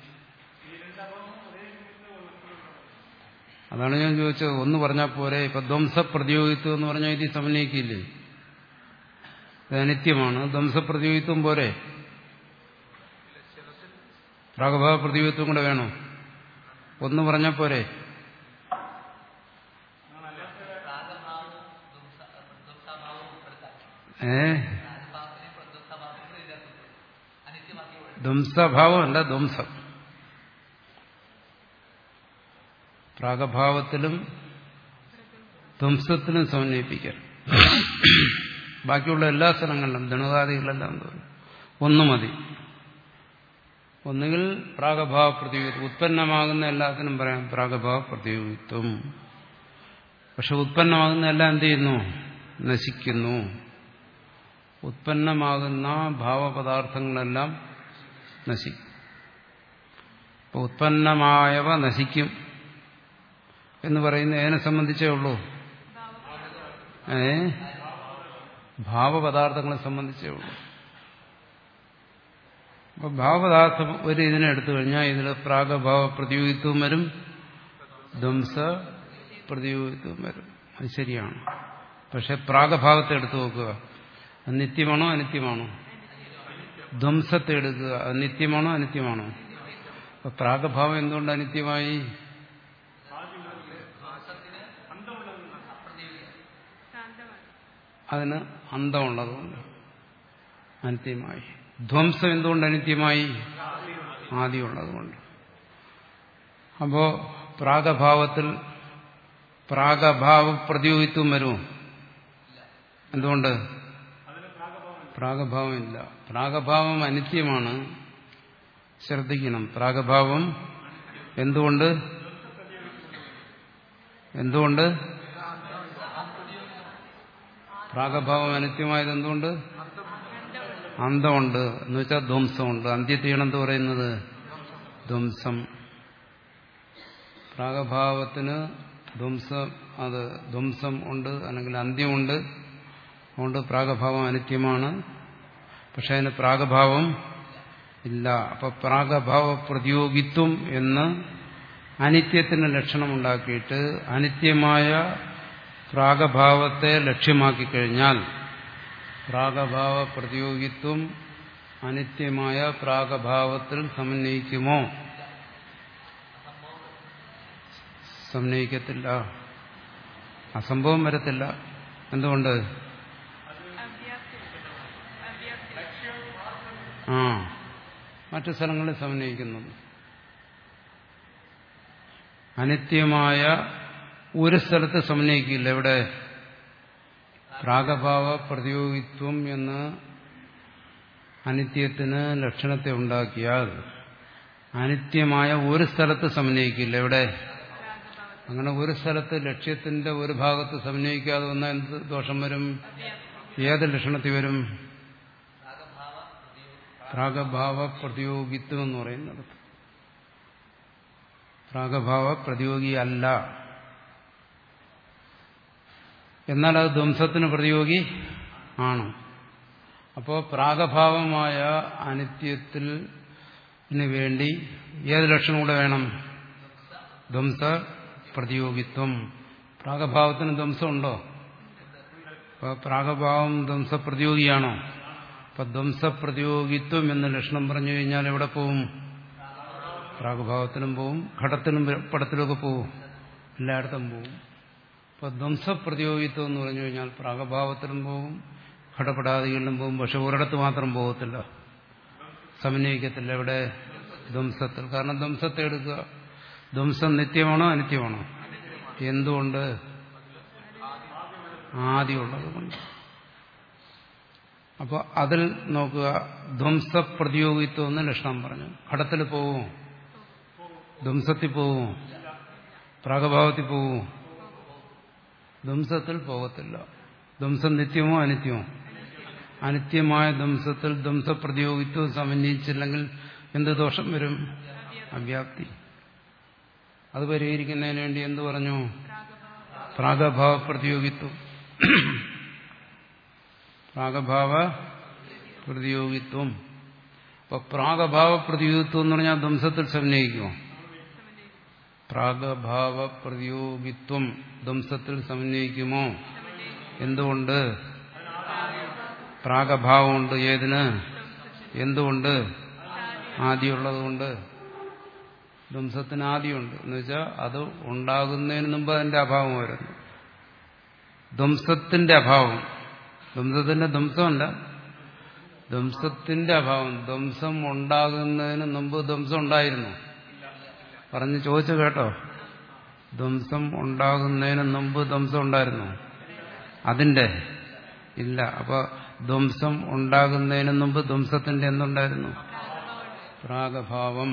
S1: അതാണ് ഞാൻ ചോദിച്ചത്. ഒന്ന് പറഞ്ഞാൽ പോരെ? ഇപ്പൊ ധ്വംസപ്രതിയോഗിത്വം എന്ന് പറഞ്ഞാൽ ഇത് സമന്വയിക്കില്ലേ? ഇത് അനിത്യമാണ്. ധ്വംസപ്രതിയോഗിത്വം പോരെ? പ്രാഗഭാവ പ്രതിയോഗിത്വം കൂടെ വേണോ? ഒന്ന് പറഞ്ഞാൽ പോരെ? ഏ ധ്വംസഭാവം അല്ല, ധ്വംസം. പ്രാഗഭാവത്തിലും ധ്വംസത്തിലും സമന്വയിപ്പിക്കാൻ. ബാക്കിയുള്ള എല്ലാ സ്ഥലങ്ങളിലും ദണുകാദികളെല്ലാം ഒന്ന് മതി. ഒന്നുകിൽ പ്രാഗഭാവ പ്രതിയോഗിത്വം, ഉത്പന്നമാകുന്ന എല്ലാത്തിനും പറയാം പ്രാഗഭാവ പ്രതിയോഗിത്വം. പക്ഷെ ഉത്പന്നമാകുന്ന എല്ലാം എന്ത് ചെയ്യുന്നു? നശിക്കുന്നു. ഉത്പന്നമാകുന്ന ഭാവപദാർത്ഥങ്ങളെല്ലാം നശിക്കും. അപ്പോൾ ഉത്പന്നമായവ നശിക്കും എന്ന് പറയുന്നത് ഏതിനെ സംബന്ധിച്ചേ ഉള്ളൂ? ഏ ഭാവപദാർത്ഥങ്ങളെ സംബന്ധിച്ചേ ഉള്ളൂ. അപ്പൊ ഭാവപദാർത്ഥം ഒരു ഇതിനെ എടുത്തു കഴിഞ്ഞാൽ ഇതിൽ പ്രാഗഭാവ പ്രതിയോഗിത്വം വരും, ധ്വംസ പ്രതിയോഗിത്വം വരും. അത് ശരിയാണ്. പക്ഷെ പ്രാഗഭാവത്തെ എടുത്തു നോക്കുക, അത് നിത്യമാണോ അനിത്യമാണോ? ധ്വംസത്തെ എടുക്കുക, അത് നിത്യമാണോ അനിത്യമാണോ? അപ്പൊ പ്രാഗഭാവം എന്തുകൊണ്ട് അനിത്യമായി? അതിന് അന്തമുള്ളതുകൊണ്ട് അനിത്യമായി. ധ്വംസം എന്തുകൊണ്ട് അനിത്യമായി? ആദിയുള്ളതുകൊണ്ട്. അപ്പോ പ്രാഗഭാവത്തിൽ പ്രാഗഭാവ പ്രതിയോഗിത്വം വരുമോ? എന്തുകൊണ്ട്? പ്രാഗഭാവം ഇല്ല. പ്രാഗഭാവം അനിത്യമാണ്. ശ്രദ്ധിക്കണം. പ്രാഗഭാവം എന്തുകൊണ്ട്? എന്തുകൊണ്ട് പ്രാഗഭാവം അനിത്യമായത്? എന്തുകൊണ്ട്? അന്തമുണ്ട് എന്ന് വെച്ചാൽ ധ്വംസമുണ്ട്. അന്ത്യത്തെയാണെന്ന് പറയുന്നത് ധ്വംസം. പ്രാഗഭാവത്തിന് ധ്വംസം, അത് ധ്വംസം ഉണ്ട്, അല്ലെങ്കിൽ അന്ത്യമുണ്ട്. അതുകൊണ്ട് പ്രാഗഭാവം അനിത്യമാണ്. പക്ഷെ അതിന് പ്രാഗഭാവം ഇല്ല. അപ്പൊ പ്രാഗഭാവ പ്രതിയോഗിത്വം എന്ന് അനിത്യത്തിന് ലക്ഷണമുണ്ടാക്കിയിട്ട് അനിത്യമായ പ്രാഗഭാവത്തെ ലക്ഷ്യമാക്കി കഴിഞ്ഞാൽ പ്രാഗഭാവ പ്രതിയോഗിത്വം അനിത്യമായ പ്രാഗഭാവത്തിൽ സമന്വയിക്കുമോ? സമന്വയിക്കത്തില്ല. അസംഭവം വരത്തില്ല. എന്തുകൊണ്ട്? ആ മറ്റു സ്ഥലങ്ങളിൽ സമന്വയിക്കുന്നു. അനിത്യമായ ഒരു സ്ഥലത്ത് സമന്വയിക്കില്ല. എവിടെ? പ്രാഗഭാവ പ്രതിയോഗിത്വം എന്ന് അനിത്യത്തിന് ലക്ഷണത്തെ ഉണ്ടാക്കിയാൽ അനിത്യമായ ഒരു സ്ഥലത്ത് സമന്വയിക്കില്ല. എവിടെ? അങ്ങനെ ഒരു സ്ഥലത്ത് ലക്ഷ്യത്തിന്റെ ഒരു ഭാഗത്ത് സമന്വയിക്കാതെ വന്നാൽ എന്ത് ദോഷം വരും? ഏത് ലക്ഷണത്തിൽ വരും? പ്രാഗഭാവ പ്രതിയോഗിത്വം എന്ന് പറയുന്നത്. പ്രാഗഭാവ പ്രതിയോഗി അല്ല. എന്നാൽ അത് ധ്വംസത്തിന് പ്രതിയോഗി ആണ്. അപ്പോൾ പ്രാഗഭാവമായ അനിത്യത്തിന് വേണ്ടി ഏത് ലക്ഷണം കൂടെ വേണം? ധ്വംസ പ്രതിയോഗിത്വം. പ്രാഗഭാവത്തിന് ധ്വംസമുണ്ടോ? അപ്പോൾ പ്രാഗഭാവം ധ്വംസപ്രതിയോഗിയാണോ? അപ്പം ധ്വംസപ്രതിയോഗിത്വം എന്ന ലക്ഷണം പറഞ്ഞു കഴിഞ്ഞാൽ എവിടെ പോവും? പ്രാഗഭാവത്തിനും പോവും, ഘടത്തിനും പടത്തിലുമൊക്കെ പോവും, എല്ലായിടത്തും പോവും. അപ്പോൾ ധ്വംസപ്രതിയോഗിത്വം എന്ന് പറഞ്ഞു കഴിഞ്ഞാൽ പ്രാഗഭാവത്തിലും പോവും, ഘടപടാദികളിലും പോവും. പക്ഷെ ഒരിടത്ത് മാത്രം പോകത്തില്ല, സമന്വയിക്കത്തില്ല. എവിടെ? ധ്വംസത്തിൽ. കാരണം ധ്വംസത്തെ എടുക്കുക. ധ്വംസം നിത്യമാണോ അനിത്യമാണോ? എന്തുകൊണ്ട്? ആദിയുള്ളത് കൊണ്ട്. അപ്പോൾ അതിൽ നോക്കുക, ധ്വംസപ്രതിയോഗിത്വം എന്ന് ലക്ഷണം പറഞ്ഞു. ഘടത്തിൽ പോവും, ധ്വംസത്തിൽ പോവും, പ്രാഗഭാവത്തിൽ പോവും, ധ്വംസത്തിൽ പോകത്തില്ല. ധ്വംസം നിത്യമോ അനിത്യമോ? അനിത്യമായ ധ്വംസത്തിൽ ധ്വംസപ്രതിയോഗിത്വം സമന്വയിച്ചില്ലെങ്കിൽ എന്ത് ദോഷം വരും? അവ്യാപ്തി. അത് പരിഹരിക്കുന്നതിന് വേണ്ടി എന്ത് പറഞ്ഞു? പ്രാഗഭാവ പ്രതിയോഗിത്വം. പ്രാഗഭാവ പ്രതിയോഗിത്വം. അപ്പൊ പ്രാഗഭാവ പ്രതിയോഗിത്വം എന്ന് പറഞ്ഞാൽ ധ്വംസത്തിൽ സമന്വയിക്കുമോ? പ്രാഗഭാവ പ്രതിയോഗിത്വം ധ്വംസത്തിൽ സമന്വയിക്കുമോ? എന്തുകൊണ്ട്? പ്രാഗഭാവമുണ്ട്. ഏതിന്? എന്തുകൊണ്ട്? ആദിയുള്ളതുകൊണ്ട്. ധ്വംസത്തിന് ആദിയുണ്ട് എന്ന് വെച്ചാൽ അത് ഉണ്ടാകുന്നതിന് മുമ്പ് അതിന്റെ അഭാവം വരുന്നു. ധ്വംസത്തിന്റെ അഭാവം, ധ്വംസത്തിന്റെ ധ്വംസമല്ല, ധ്വംസത്തിന്റെ അഭാവം. ധ്വംസം ഉണ്ടാകുന്നതിന് മുമ്പ് ധ്വംസം ഉണ്ടായിരുന്നു. പറഞ്ഞ് ചോദിച്ചു കേട്ടോ. ധ്വംസം ഉണ്ടാകുന്നതിന് മുമ്പ് ധ്വംസം ഉണ്ടായിരുന്നു? അതിന്റെ ഇല്ല. അപ്പൊ ധ്വംസം ഉണ്ടാകുന്നതിന് മുമ്പ് ധ്വംസത്തിന്റെ എന്തുണ്ടായിരുന്നു? പ്രാഗഭാവം.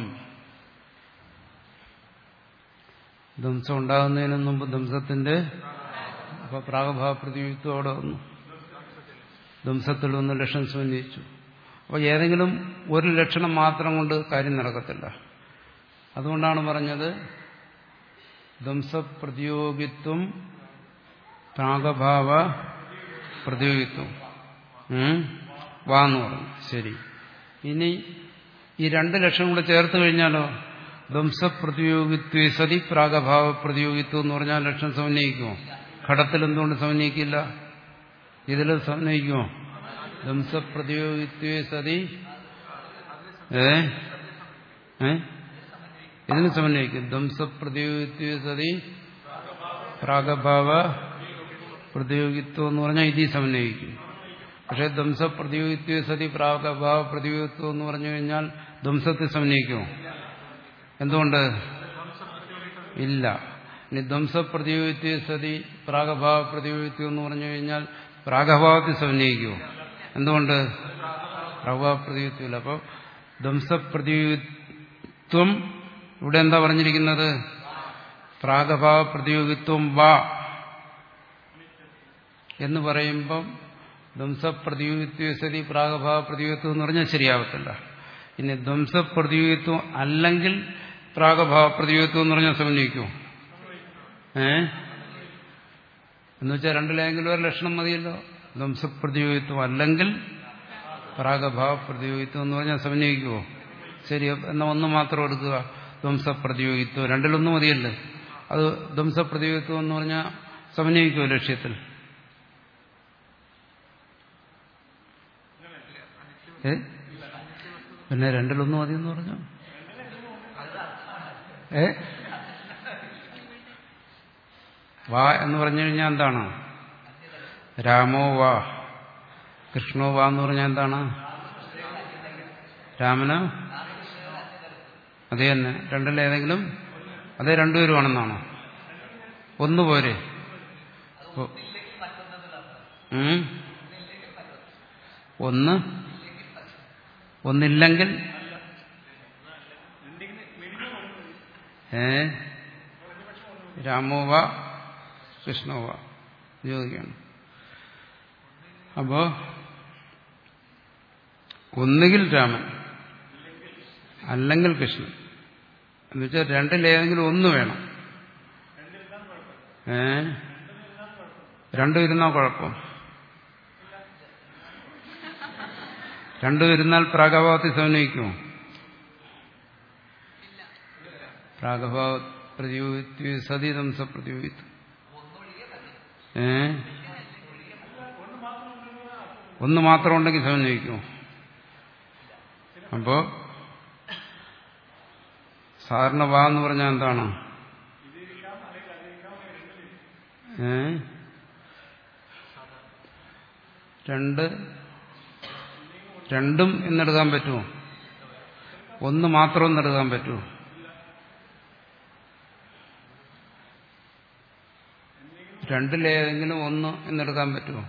S1: ധ്വംസം ഉണ്ടാകുന്നതിന് മുമ്പ് ധ്വംസത്തിന്റെ അപ്പൊ പ്രാഗഭാവ പ്രതിയോഗിത്വം അവിടെ വന്നു. ധ്വംസത്തിൽ ഒന്ന് ലക്ഷണം സമന്വയിച്ചു. അപ്പോൾ ഏതെങ്കിലും ഒരു ലക്ഷണം മാത്രം കൊണ്ട് കാര്യം നടക്കത്തില്ല. അതുകൊണ്ടാണ് പറഞ്ഞത് ധ്വംസപ്രതിയോഗിത്വം പ്രാഗഭാവ പ്രതിയോഗിത്വം വാന്ന് പറഞ്ഞു. ശരി, ഇനി ഈ രണ്ട് ലക്ഷണം കൂടെ ചേർത്ത് കഴിഞ്ഞാലോ? ധ്വംസപ്രതിയോഗിത്വേ സതി പ്രാഗഭാവ പ്രതിയോഗിത്വം എന്ന് പറഞ്ഞാൽ ലക്ഷണം സമന്വയിക്കുമോ? ഘടത്തിൽ എന്തുകൊണ്ട് സമന്വയിക്കില്ല? ഇതിൽ സമന്വയിക്കുമോ? ധ്വംസപ്രതിയോഗിത്വേ സതി ഏ ഏ ഇതിന് സമന്വയിക്കും. ധ്വംസപ്രതിയോഗിത്വേ സതി പ്രാഗഭാവ പ്രതിയോഗിത്വം എന്ന് പറഞ്ഞാൽ ഇതി സമന്വയിക്കും. പക്ഷെ ധ്വംസപ്രതിയോഗിത്വേ സതി പ്രാഗഭാവ പ്രതിയോഗിത്വം എന്ന് പറഞ്ഞു കഴിഞ്ഞാൽ ധ്വംസത്തിൽ സമന്വയിക്കുമോ? എന്തുകൊണ്ട്? ഇല്ല. ഇനി ധ്വംസപ്രതിയോഗിത്വേ സതി പ്രാഗഭാവ പ്രതിയോഗിത്വം എന്ന് പറഞ്ഞു കഴിഞ്ഞാൽ പ്രാഗഭാവത്തിൽ സമന്വയിക്കുമോ? എന്തുകൊണ്ട്? പ്രാഗഭാവ പ്രതിയോഗിത്വമില്ല. അപ്പോൾ ധ്വംസപ്രതിയോഗിത്വം ഇവിടെ എന്താ പറഞ്ഞിരിക്കുന്നത്? പ്രാഗഭാവ പ്രതിയോഗിത്വം വാ എന്ന് പറയുമ്പം ധ്വംസപ്രതിയോഗിത്വേ സതി പ്രാഗഭാവ പ്രതിയോഗിത്വം എന്ന് പറഞ്ഞാൽ ശരിയാവത്തില്ല. ഇനി ധ്വംസപ്രതിയോഗിത്വം അല്ലെങ്കിൽ പ്രാഗഭാവ പ്രതിയോഗിത്വം എന്ന് പറഞ്ഞാൽ സമന്വയിക്കുമോ? ഏ എന്നുവെച്ചാൽ രണ്ടിലെങ്കിലും ഒരു ലക്ഷണം മതിയല്ലോ. ധ്വംസപ്രതിയോഗിത്വം അല്ലെങ്കിൽ പ്രാഗഭാവ പ്രതിയോഗിത്വം എന്ന് പറഞ്ഞാൽ സമന്വയിക്കുമോ? ശരി, എന്നാൽ ഒന്ന് മാത്രം എടുക്കുക, ധ്വംസപ്രതിയോഗിത്വം. രണ്ടിലൊന്നും മതിയല്ലേ. അത് ധ്വംസപ്രതിയോഗിത്വം എന്ന് പറഞ്ഞാൽ സമന്വയിക്കുമോ ലക്ഷ്യത്തിൽ? ഏ പിന്നെ രണ്ടിലൊന്നും മതിയെന്ന് പറഞ്ഞു. ഏ വാ എന്ന് പറഞ്ഞു കഴിഞ്ഞാൽ എന്താണ്? രാമോ വാ, കൃഷ്ണോ വാ എന്ന് പറഞ്ഞാൽ എന്താണ്? രാമനോ? അതേ തന്നെ. രണ്ടിലേതെങ്കിലും അതേ രണ്ടുപേരുമാണെന്നാണോ? ഒന്നുപോരെ? ഒന്ന് ഒന്നില്ലെങ്കിൽ ഏ രാമോവ കൃഷ്ണോവ ചോദിക്കുകയാണ്. അപ്പോ ഒന്നുകിൽ രാമൻ അല്ലെങ്കിൽ കൃഷ്ണൻ എന്നുവെച്ചാൽ രണ്ടിലേതെങ്കിലും ഒന്ന് വേണം. ഏ രണ്ടും ഇരുന്നാ കുഴപ്പം. രണ്ടും ഇരുന്നാൽ പ്രാഗഭാവത്തിൽ സമന്വയിക്കുമോ? പ്രാഗഭാവ പ്രതിയോഗിത്വ സതീതം സപ്രതിയോഗിത്വം. ഏ ഒന്ന് മാത്രം ഉണ്ടെങ്കിൽ സമന്വയിക്കുമോ? അപ്പോ സാധാരണ വാ എന്ന് പറഞ്ഞാൽ എന്താണ്? ഏ രണ്ട് രണ്ടും എന്നെടുക്കാൻ പറ്റുമോ? ഒന്ന് മാത്രം എന്നെടുക്കാൻ പറ്റുമോ? രണ്ടിലേതെങ്കിലും ഒന്ന് എന്നെടുക്കാൻ പറ്റുമോ?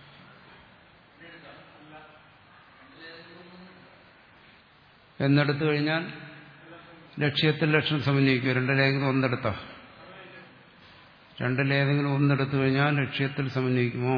S1: എന്നെടുത്തു കഴിഞ്ഞാൽ ലക്ഷ്യത്തിൽ ലക്ഷ്യം സമന്വയിക്കും. രണ്ടിലേതെങ്കിലും ഒന്നെടുത്തോ? രണ്ടിലേതെങ്കിലും ഒന്നെടുത്തു കഴിഞ്ഞാൽ ലക്ഷ്യത്തിൽ സമന്വയിക്കുമോ?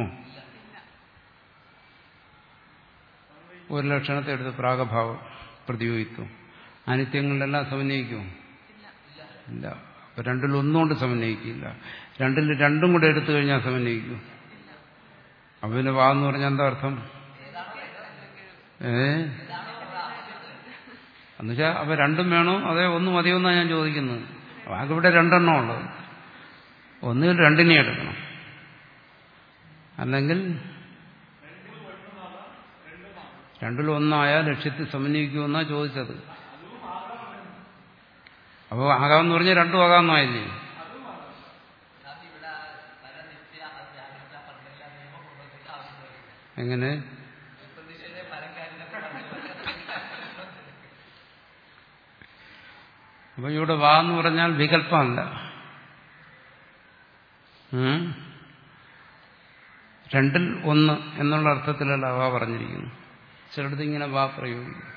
S1: ഒരു ലക്ഷണത്തെ എടുത്ത് പ്രാഗഭാവം പ്രതിയോഗിത്വം അനിത്യങ്ങളിലെല്ലാം സമന്വയിക്കുമോ? ഇല്ല. അപ്പൊ രണ്ടിൽ ഒന്നുകൊണ്ട് സമന്വയിക്കില്ല. രണ്ടിൽ രണ്ടും കൂടെ എടുത്തു കഴിഞ്ഞാൽ സമന്വയിക്കും. അപ്പൊ പിന്നെ വാ എന്ന് പറഞ്ഞാൽ എന്താ അർത്ഥം? ഏ എന്നുവെച്ചാൽ അപ്പൊ രണ്ടും വേണോ അതേ ഒന്ന് മതിയോ എന്നാണ് ഞാൻ ചോദിക്കുന്നത്. ആകെവിടെ രണ്ടെണ്ണം ഉള്ളത്. ഒന്നുകിൽ രണ്ടിനെ എടുക്കണം, അല്ലെങ്കിൽ രണ്ടിലൊന്നായാൽ ലക്ഷ്യത്തിൽ സമന്വയിക്കുമെന്നാ ചോദിച്ചത്. അപ്പോൾ ആകാമെന്ന് പറഞ്ഞാൽ രണ്ടും ആകാമെന്നായില്ലേ? എങ്ങനെ? അപ്പൊ ഇവിടെ വാ എന്ന് പറഞ്ഞാൽ വികല്പമല്ല. രണ്ടിൽ ഒന്ന് എന്നുള്ള അർത്ഥത്തിലല്ല വാ പറഞ്ഞിരിക്കുന്നു. ചിലടത്ത് ഇങ്ങനെ വാ പ്രയോഗിക്കും.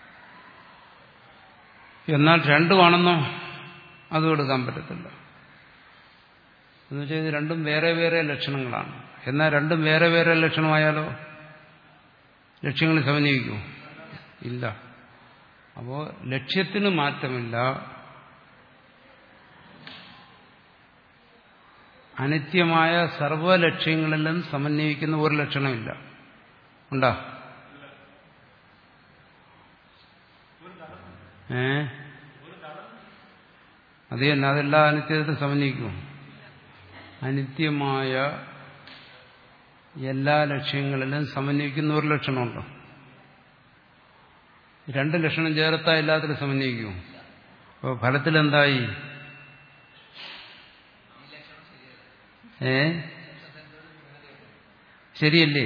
S1: എന്നാൽ രണ്ടുമാണെന്നോ അതും എടുക്കാൻ പറ്റത്തില്ല. എന്നുവെച്ചാൽ ഇത് രണ്ടും വേറെ വേറെ ലക്ഷണങ്ങളാണ്. എന്നാൽ രണ്ടും വേറെ വേറെ ലക്ഷണമായാലോ ലക്ഷ്യങ്ങൾ സമന്വയിക്കുമോ? ഇല്ല. അപ്പോ ലക്ഷ്യത്തിന് മാറ്റമില്ല, അനിത്യമായ സർവ്വലക്ഷ്യങ്ങളിലും സമന്വയിക്കുന്ന ഒരു ലക്ഷണമില്ല. ഉണ്ടോ? ഏ അത് തന്നെ. അതെല്ലാ അനിത്യത്തിലും സമന്വയിക്കുമോ? അനിത്യമായ എല്ലാ ലക്ഷ്യങ്ങളിലും സമന്വയിക്കുന്ന ഒരു ലക്ഷണമുണ്ടോ? രണ്ട് ലക്ഷണം ചേർത്താൽ എല്ലാത്തിലും സമന്വയിക്കുമോ? അപ്പോൾ ഫലത്തിലെന്തായി? ഏ ശരിയല്ലേ?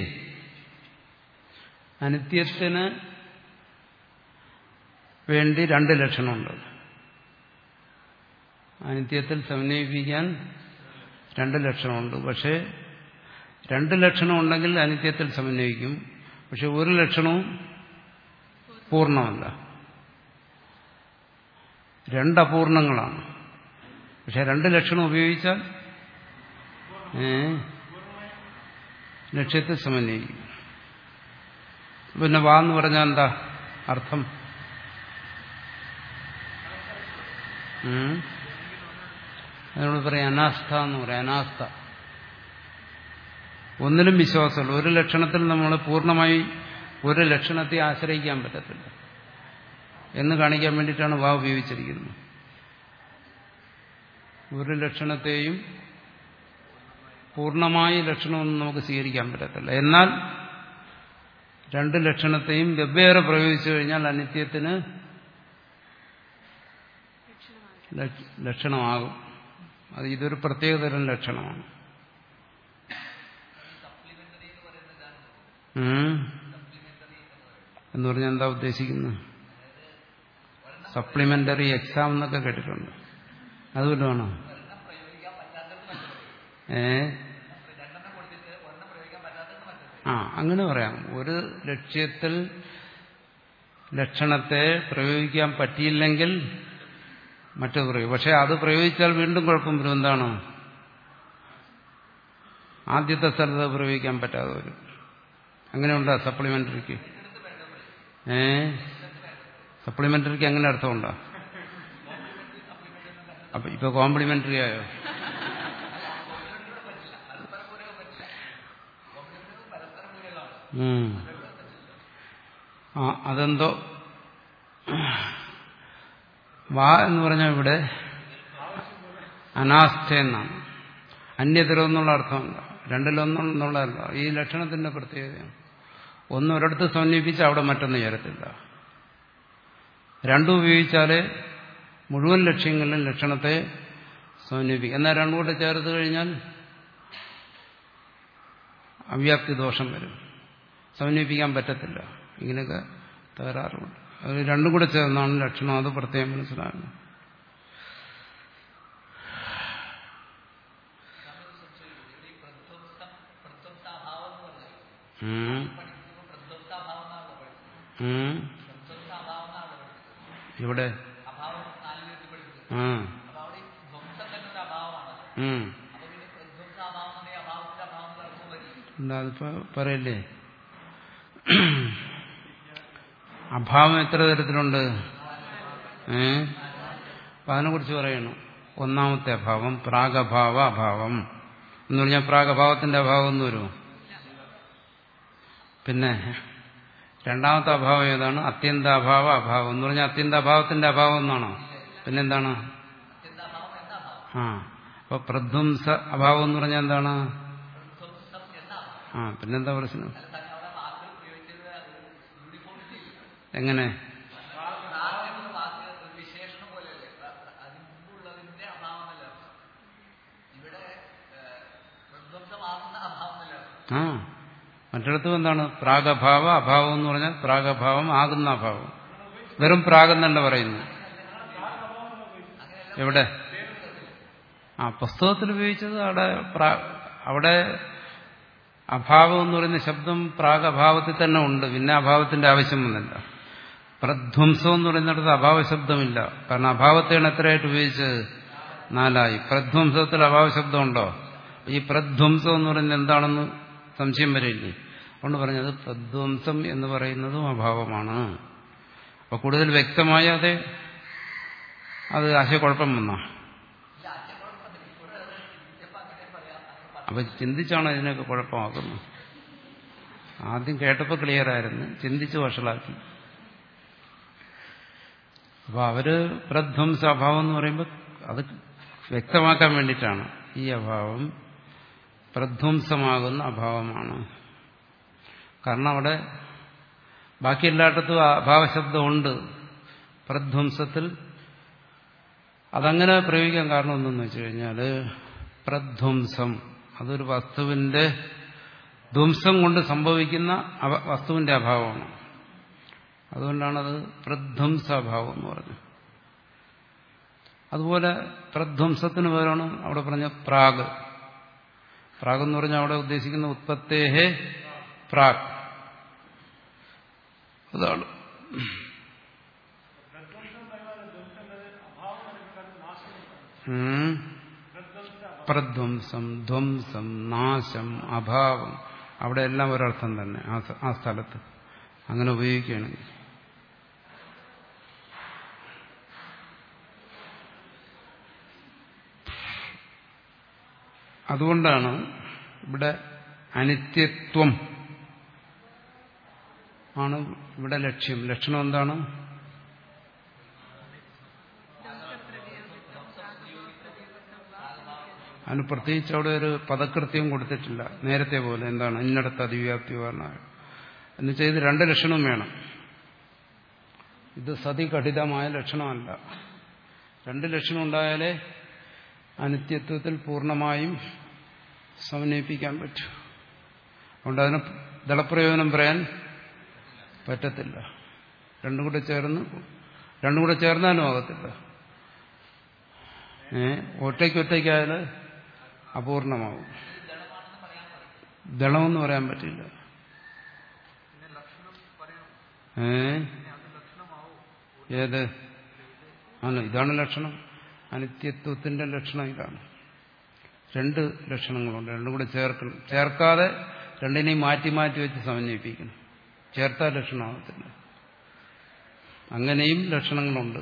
S1: അനിത്യത്തിന് വേണ്ടി രണ്ട് ലക്ഷണമുണ്ട്. അനിത്യത്തിൽ സമന്വയിപ്പിക്കാൻ രണ്ട് ലക്ഷണമുണ്ട്. പക്ഷേ രണ്ട് ലക്ഷണം ഉണ്ടെങ്കിൽ അനിത്യത്തിൽ സമന്വയിക്കും. പക്ഷെ ഒരു ലക്ഷണവും പൂർണ്ണമല്ല. രണ്ട് അപൂർണങ്ങളാണ്. പക്ഷെ രണ്ട് ലക്ഷണം ഉപയോഗിച്ചാൽ ലക്ഷ്യത്തിൽ സമന്വയിക്കും. പിന്നെ വാ എന്ന് പറഞ്ഞാൽ എന്താ അർത്ഥം? അതിനോട് പറയാം അനാസ്ഥ എന്ന് പറയാം. അനാസ്ഥ. ഒന്നിലും വിശ്വാസമുള്ള ഒരു ലക്ഷണത്തിൽ നമ്മൾ പൂർണ്ണമായി ഒരു ലക്ഷണത്തെ ആശ്രയിക്കാൻ പറ്റത്തില്ല എന്ന് കാണിക്കാൻ വേണ്ടിയിട്ടാണ് വാ ഉപയോഗിച്ചിരിക്കുന്നത്. ഒരു ലക്ഷണത്തെയും പൂർണ്ണമായി ലക്ഷണമൊന്നും നമുക്ക് സ്വീകരിക്കാൻ പറ്റത്തില്ല. എന്നാൽ രണ്ട് ലക്ഷണത്തെയും വെവ്വേറെ പ്രയോഗിച്ചു കഴിഞ്ഞാൽ അനിത്യത്തിന് ലക്ഷണമാകും. അത് ഇതൊരു പ്രത്യേകതരം ലക്ഷണമാണ്. എന്ന് പറഞ്ഞാൽ എന്താ ഉദ്ദേശിക്കുന്നത്? സപ്ലിമെന്ററി എക്സാം എന്നൊക്കെ കേട്ടിട്ടുണ്ട്. അതുകൊണ്ടാണോ? ഏ ആ അങ്ങനെ പറയാം. ഒരു ലക്ഷ്യത്തിൽ ലക്ഷണത്തെ പ്രയോഗിക്കാൻ പറ്റിയില്ലെങ്കിൽ മറ്റത് പ്രയോഗിക്കും. പക്ഷെ അത് പ്രയോഗിച്ചാൽ വീണ്ടും കുഴപ്പം വരും. എന്താണ്? ആദ്യത്തെ സ്ഥലത്ത് പ്രയോഗിക്കാൻ പറ്റാതെ വരും. അങ്ങനെയുണ്ടോ സപ്ലിമെന്ററിക്ക്? ഏ സപ്ലിമെന്ററിക്ക് അങ്ങനെ അർത്ഥമുണ്ടോ? അപ്പൊ ഇപ്പൊ കോംപ്ലിമെന്ററി ആയോ? ആ അതെന്തോ വാ എന്ന് പറഞ്ഞാൽ ഇവിടെ അനാസ്ഥ എന്നാണ്. അന്യതരമെന്നുള്ള അർത്ഥമല്ല, രണ്ടിലൊന്നെന്നുള്ളതല്ല. ഈ ലക്ഷണത്തിന്റെ പ്രത്യേകതയാണ്. ഒന്നൊരിടത്ത് സമന്വയിപ്പിച്ച് അവിടെ മറ്റൊന്ന് ചേരത്തില്ല. രണ്ടും ഉപയോഗിച്ചാലേ മുഴുവൻ ലക്ഷ്യങ്ങളിലും ലക്ഷണത്തെ സമന്വയിപ്പിക്കും. എന്നാൽ രണ്ടും കൂടെ ചേർത്ത് കഴിഞ്ഞാൽ അവ്യാപ്തി ദോഷം വരും, സമന്വയിപ്പിക്കാൻ പറ്റത്തില്ല. ഇങ്ങനെയൊക്കെ തകരാറുണ്ട്. അത് രണ്ടും കൂടെ ചേർന്നാണ് ലക്ഷണം. അത് പ്രത്യേകം മനസ്സിലാക്കണം. ഇവിടെ ആ എന്താ അതിപ്പോ പറയല്ലേ? അഭാവം എത്ര തരത്തിലുണ്ട്? ഏ അപ്പൊ അതിനെക്കുറിച്ച് പറയണം. ഒന്നാമത്തെ അഭാവം പ്രാഗഭാവ അഭാവം എന്ന് പറഞ്ഞാൽ പ്രാഗഭാവത്തിന്റെ അഭാവം എന്ന് വരുമോ? പിന്നെ രണ്ടാമത്തെ അഭാവം ഏതാണ്? അത്യന്താഭാവ അഭാവം എന്ന് പറഞ്ഞാൽ അത്യന്താഭാവത്തിന്റെ അഭാവം എന്നാണോ? പിന്നെന്താണ്? ആ അപ്പൊ പ്രധ്വംസ അഭാവം എന്ന് പറഞ്ഞാൽ എന്താണ്? ആ പിന്നെന്താ പ്രശ്നം? എങ്ങനെ? ആ മറ്റിടത്തും എന്താണ്? പ്രാഗഭാവ അഭാവം എന്ന് പറഞ്ഞാൽ പ്രാഗഭാവം ആകുന്ന അഭാവം. വെറും പ്രാഗെന്നല്ല പറയുന്നു. എവിടെ? ആ പുസ്തകത്തിൽ ഉപയോഗിച്ചത് അവിടെ അവിടെ അഭാവം എന്ന് പറയുന്ന ശബ്ദം പ്രാഗഭാവത്തിൽ തന്നെ ഉണ്ട്. പിന്നെ അഭാവത്തിന്റെ ആവശ്യം വന്നില്ല. പ്രധ്വംസം എന്ന് പറയുന്നിടത്ത് അഭാവ ശബ്ദമില്ല. കാരണം അഭാവത്തെയാണ് എത്രയായിട്ട് ഉപയോഗിച്ചത്? നാലായി. പ്രധ്വംസത്തിൽ അഭാവ ശബ്ദം ഉണ്ടോ? ഈ പ്രധ്വംസം എന്ന് പറയുന്നത് എന്താണെന്ന് സംശയം വരില്ലേ? അതുകൊണ്ട് പറഞ്ഞത് പ്രധ്വംസം എന്ന് പറയുന്നതും അഭാവമാണ്. അപ്പൊ കൂടുതൽ വ്യക്തമായ അതെ അത് ആശയക്കുഴപ്പം വന്നാ. അപ്പൊ ചിന്തിച്ചാണ് ഇതിനൊക്കെ കുഴപ്പമാക്കുന്നത്. ആദ്യം കേട്ടപ്പോൾ ക്ലിയർ ആയിരുന്നു, ചിന്തിച്ച് വഷളാക്കി. അപ്പൊ അവര് പ്രധ്വംസ അഭാവം എന്ന് പറയുമ്പോൾ അത് വ്യക്തമാക്കാൻ വേണ്ടിയിട്ടാണ്. ഈ അഭാവം പ്രധ്വംസമാകുന്ന അഭാവമാണ്. കാരണം അവിടെ ബാക്കി എല്ലായിടത്തും അഭാവശബ്ദമുണ്ട്. പ്രധ്വംസത്തിൽ അതങ്ങനെ പ്രയോഗിക്കാൻ കാരണം എന്തെന്ന് വെച്ച് കഴിഞ്ഞാൽ പ്രധ്വംസം അതൊരു വസ്തുവിന്റെ ധ്വംസം കൊണ്ട് സംഭവിക്കുന്ന വസ്തുവിന്റെ അഭാവമാണ്. അതുകൊണ്ടാണത് പ്രധ്വംസാഭാവം എന്ന് പറഞ്ഞത്. അതുപോലെ പ്രധ്വംസത്തിന് പകരമാണ് അവിടെ പറഞ്ഞ പ്രാഗ്. പ്രാഗ് എന്ന് പറഞ്ഞാൽ അവിടെ ഉദ്ദേശിക്കുന്ന ഉത്പത്തേഹേ പ്രാഗ്. അതാണ് പ്രധ്വംസം, ധ്വംസം, നാശം, അഭാവം, അവിടെ എല്ലാം ഒരർത്ഥം തന്നെ ആ സ്ഥലത്ത് അങ്ങനെ ഉപയോഗിക്കുകയാണെങ്കിൽ. അതുകൊണ്ടാണ് ഇവിടെ അനിത്യത്വം ആണ് ഇവിടെ ലക്ഷ്യം. ലക്ഷണം എന്താണ്? അതിന് പ്രത്യേകിച്ച് അവിടെ ഒരു പദകൃത്യം കൊടുത്തിട്ടില്ല നേരത്തെ പോലെ. എന്താണ്? ഇന്നടത്ത് അതിവ്യാപ്തി പറഞ്ഞാൽ എന്നുവെച്ചാൽ ഇത് രണ്ട് ലക്ഷണവും വേണം. ഇത് സതി കഠിതമായ ലക്ഷണമല്ല. രണ്ട് ലക്ഷണം ഉണ്ടായാലേ അനിത്യത്വത്തിൽ പൂർണ്ണമായും സമന്വയിപ്പിക്കാൻ പറ്റൂ. അതുകൊണ്ട് അതിന് ദളപ്രയോജനം പറയാൻ പറ്റത്തില്ല. രണ്ടും കൂടെ ചേർന്ന് രണ്ടും കൂടെ ചേർന്നാലും ആകത്തില്ല. ഏ ഒറ്റയ്ക്കൊറ്റയ്ക്കായാൽ അപൂർണമാവും. ദളമെന്ന് പറയാൻ പറ്റില്ല. ഏ ഏത്? ആണ് ഇതാണ് ലക്ഷണം. അനിത്യത്വത്തിന്റെ ലക്ഷണം ഇതാണ്. രണ്ട് ലക്ഷണങ്ങളുണ്ട്. രണ്ടും കൂടെ ചേർക്കണം. ചേർക്കാതെ രണ്ടിനെയും മാറ്റി മാറ്റി വെച്ച് സമന്വയിപ്പിക്കണം. ചേർത്താൽ ലക്ഷണമാകത്തില്ല. അങ്ങനെയും ലക്ഷണങ്ങളുണ്ട്.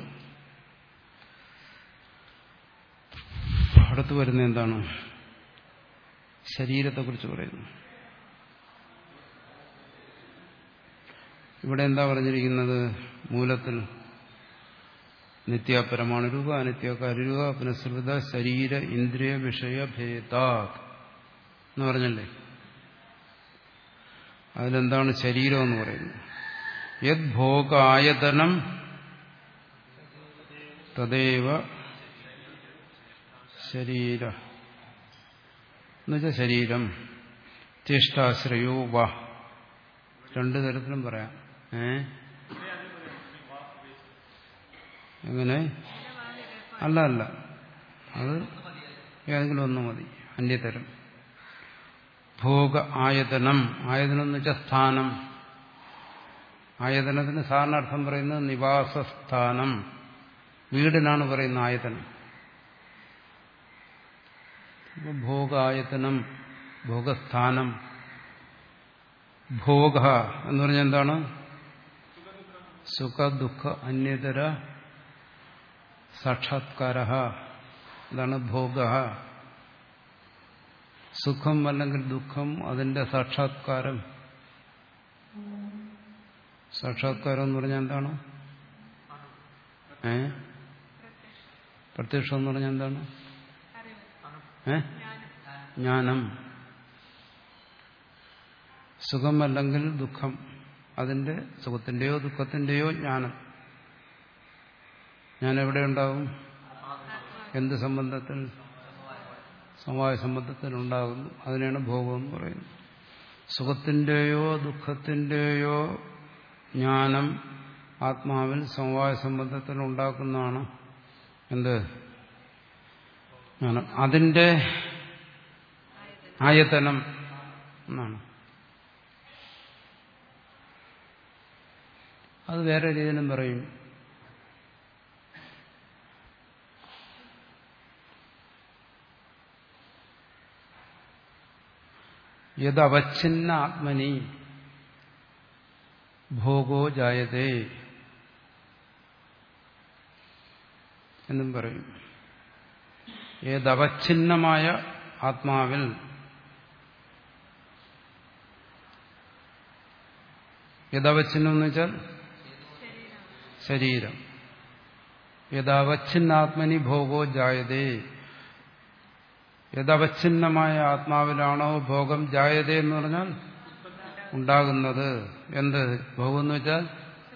S1: അടുത്ത് വരുന്ന എന്താണ്? ശരീരത്തെക്കുറിച്ച് പറയുന്നു. ഇവിടെ എന്താ പറഞ്ഞിരിക്കുന്നത്? മൂലത്തിൽ നിത്യ പരമാണുരൂപ അനിത്യ കരുരൂപ പുനഃസൃത ശരീര ഇന്ദ്രിയ വിഷയ ഭേദാ എന്ന് പറഞ്ഞല്ലേ. അതിലെന്താണ് ശരീരം എന്ന് പറയുന്നത്? യത് ഭോഗായതനം തദേവ ശരീര എന്നുവെച്ചാൽ ശരീരം. ചേഷ്ടാശ്രയോ വാ, രണ്ടു തരത്തിലും പറയാം. ഏ എങ്ങനെ? അല്ല അല്ല അത് ഏതെങ്കിലും ഒന്ന് മതി. അന്യതരം. ഭോഗ ആയതനം. ആയതനം എന്ന് വെച്ചാൽ സ്ഥാനം. ആയതനത്തിന് സാധാരണ അർത്ഥം പറയുന്നത് നിവാസസ്ഥാനം, വീടിനാണ് പറയുന്ന ആയതനം. ഭോഗായതനം, ഭോഗസ്ഥാനം. ഭോഗ എന്ന് പറഞ്ഞാൽ എന്താണ്? സുഖ ദുഃഖ അന്യതര സാക്ഷാത്കാര. ഇതാണ് ഭോഗ. സുഖം അല്ലെങ്കിൽ ദുഃഖം, അതിന്റെ സാക്ഷാത്കാരം. സാക്ഷാത്കാരം എന്ന് പറഞ്ഞാൽ എന്താണ്? ഏ പ്രത്യക്ഷം എന്ന് പറഞ്ഞാൽ എന്താണ്? ഏ ജ്ഞാനം. സുഖം അല്ലെങ്കിൽ ദുഃഖം, അതിന്റെ സുഖത്തിന്റെയോ ദുഃഖത്തിന്റെയോ ജ്ഞാനം. ഞാൻ എവിടെ ഉണ്ടാവും? എന്ത് സംബന്ധത്തിൽ? സമവായ സംബന്ധത്തിൽ ഉണ്ടാകുന്നു. അതിനാണ് ഭോഗം എന്ന് പറയുന്നത്. സുഖത്തിന്റെയോ ദുഃഖത്തിന്റെയോ ജ്ഞാനം ആത്മാവിൽ സമവായ സംബന്ധത്തിൽ ഉണ്ടാക്കുന്നതാണ് എന്ത്? ജ്ഞാനം. അതിന്റെ ആയതനം എന്നാണ്. അത് വേറെ രീതിയിലും പറയും. യദവച്ഛിന്ന ആത്മനി ഭോഗോ ജായതേ എന്നും പറയും. ഏതവച്ഛിന്നമായ ആത്മാവിൽ യഥവച്ഛിന്നം എന്ന് വെച്ചാൽ ശരീരം. യഥവച്ഛിന്നാത്മനി ഭോഗോ ജായതേ. യഥവച്ഛിന്നമായ ആത്മാവിലാണോ ഭോഗം ജായതേ എന്ന് പറഞ്ഞാൽ ഉണ്ടാകുന്നത്. എന്ത് ഭോഗം എന്ന് വെച്ചാൽ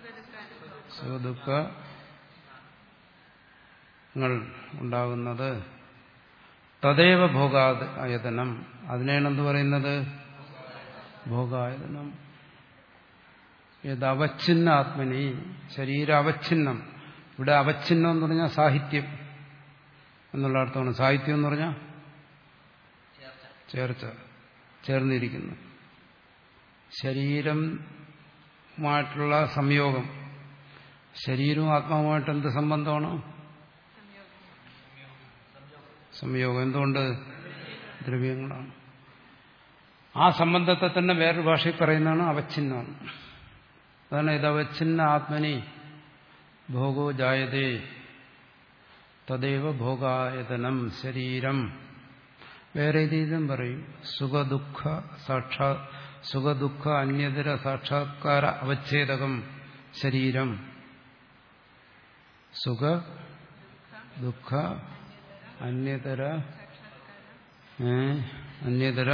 S1: സുഖദുഃഖങ്ങൾ ഉണ്ടാകുന്നത്. തദേവ ഭോഗായതനം. അതിനെയാണ് എന്ത് പറയുന്നത്? ഭോഗായതനം. യഥവച്ഛിന്ന ആത്മനി, ശരീര അവച്ഛിന്നം. ഇവിടെ അവച്ഛിന്നം എന്ന് പറഞ്ഞാൽ സാഹിത്യം എന്നുള്ള അർത്ഥമാണ്. സാഹിത്യം എന്ന് പറഞ്ഞാൽ ചേർച്ച, ചേർന്നിരിക്കുന്നു. ശരീരമായിട്ടുള്ള സംയോഗം. ശരീരവും ആത്മാവുമായിട്ട് എന്ത് സംബന്ധമാണ്? സംയോഗം. എന്തുകൊണ്ട്? ദ്രവ്യങ്ങളാണ്. ആ സംബന്ധത്തെ തന്നെ വേറൊരു ഭാഷയിൽ പറയുന്നതാണ് അവച്ഛിന്നമാണ്. അതാണ് യഥവച്ഛിന്ന ആത്മനി ഭോഗോ ജായതേ തദേവ ഭോഗായതനം ശരീരം. വേറെ രീതിയിലും പറയും. സുഖദുഃഖ സാക്ഷാ സുഖദുഃഖ അന്യതര സാക്ഷാത്കാര അവച്ഛേദകം ശരീരം. സുഖ ദുഃഖ അന്യതര അന്യതര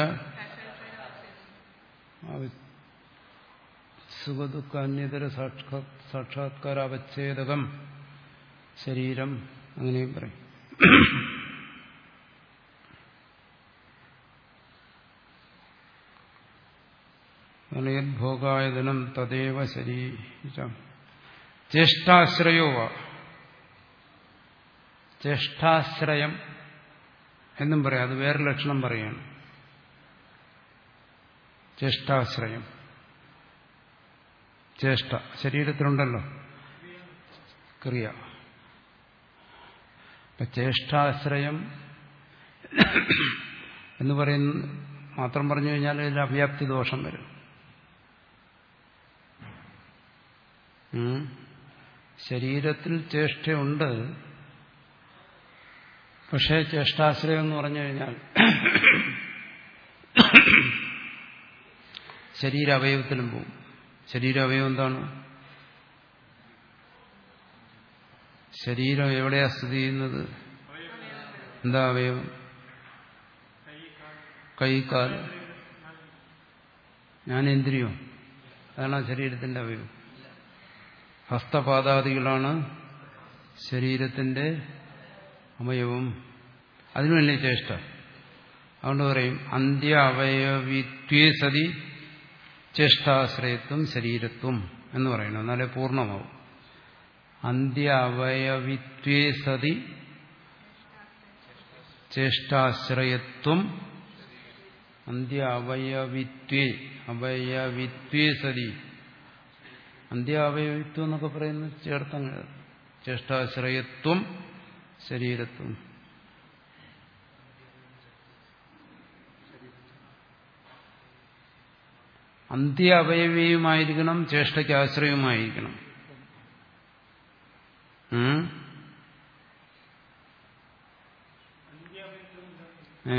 S1: സുഖദുഃഖ അന്യതര സാക്ഷാത്കാര അവച്ഛേദകം ശരീരം. അങ്ങനെയും പറയും. ഭോഗായതനം തദേവ ശരീരം. ചേഷ്ടാശ്രയോ. ചേഷ്ടാശ്രയം എന്നും പറയാം. അത് വേറെ ലക്ഷണം പറയാണ്. ചേഷ്ടാശ്രയം. ചേഷ്ട ശരീരത്തിലുണ്ടല്ലോ ക്രിയ. അപ്പൊ ചേഷ്ടാശ്രയം എന്ന് പറയുന്ന മാത്രം പറഞ്ഞു കഴിഞ്ഞാൽ ഇതിൽ അവ്യാപ്തി ദോഷം വരും. ശരീരത്തിൽ ചേഷ്ടയുണ്ട്. പക്ഷേ ചേഷ്ടാശ്രയം എന്ന് പറഞ്ഞു കഴിഞ്ഞാൽ ശരീരാവയവത്തിലും പോവും. ശരീരാവയവം എന്താണ്? ശരീരം എവിടെയാ സ്ഥിതി ചെയ്യുന്നത്? എന്താ അവയവം? കൈ, കാൽ, ജ്ഞാനേന്ദ്രിയോ? അതാണ് ആ ശരീരത്തിന്റെ അവയവം. ഹസ്തപാദാദികളാണ് ശരീരത്തിന്റെ അവയവം. അതിനുമല്ലേ ചേഷ്ട. അതുകൊണ്ട് പറയും അന്ത്യ അവയവിത്വേ സതി ചേഷ്ടാശ്രയത്വം ശരീരത്വം എന്ന് പറയുന്നു. എന്നാലേ പൂർണ്ണമാവും. അന്ത്യ അവയവിത്വേ സതി ചേഷ്ടാശ്രയത്വം അന്ത്യ അവയവിത്വേ അവയവിത്വേ സതി. അന്ത്യ അവയവിത്വം എന്നൊക്കെ പറയുന്നത് ചേർത്തങ്ങ് ചേഷ്ടാശ്രയത്വം ശരീരത്വം. അന്ത്യ അവയവിയുമായിരിക്കണം, ചേഷ്ടയ്ക്ക് ആശ്രയവുമായിരിക്കണം. ഏ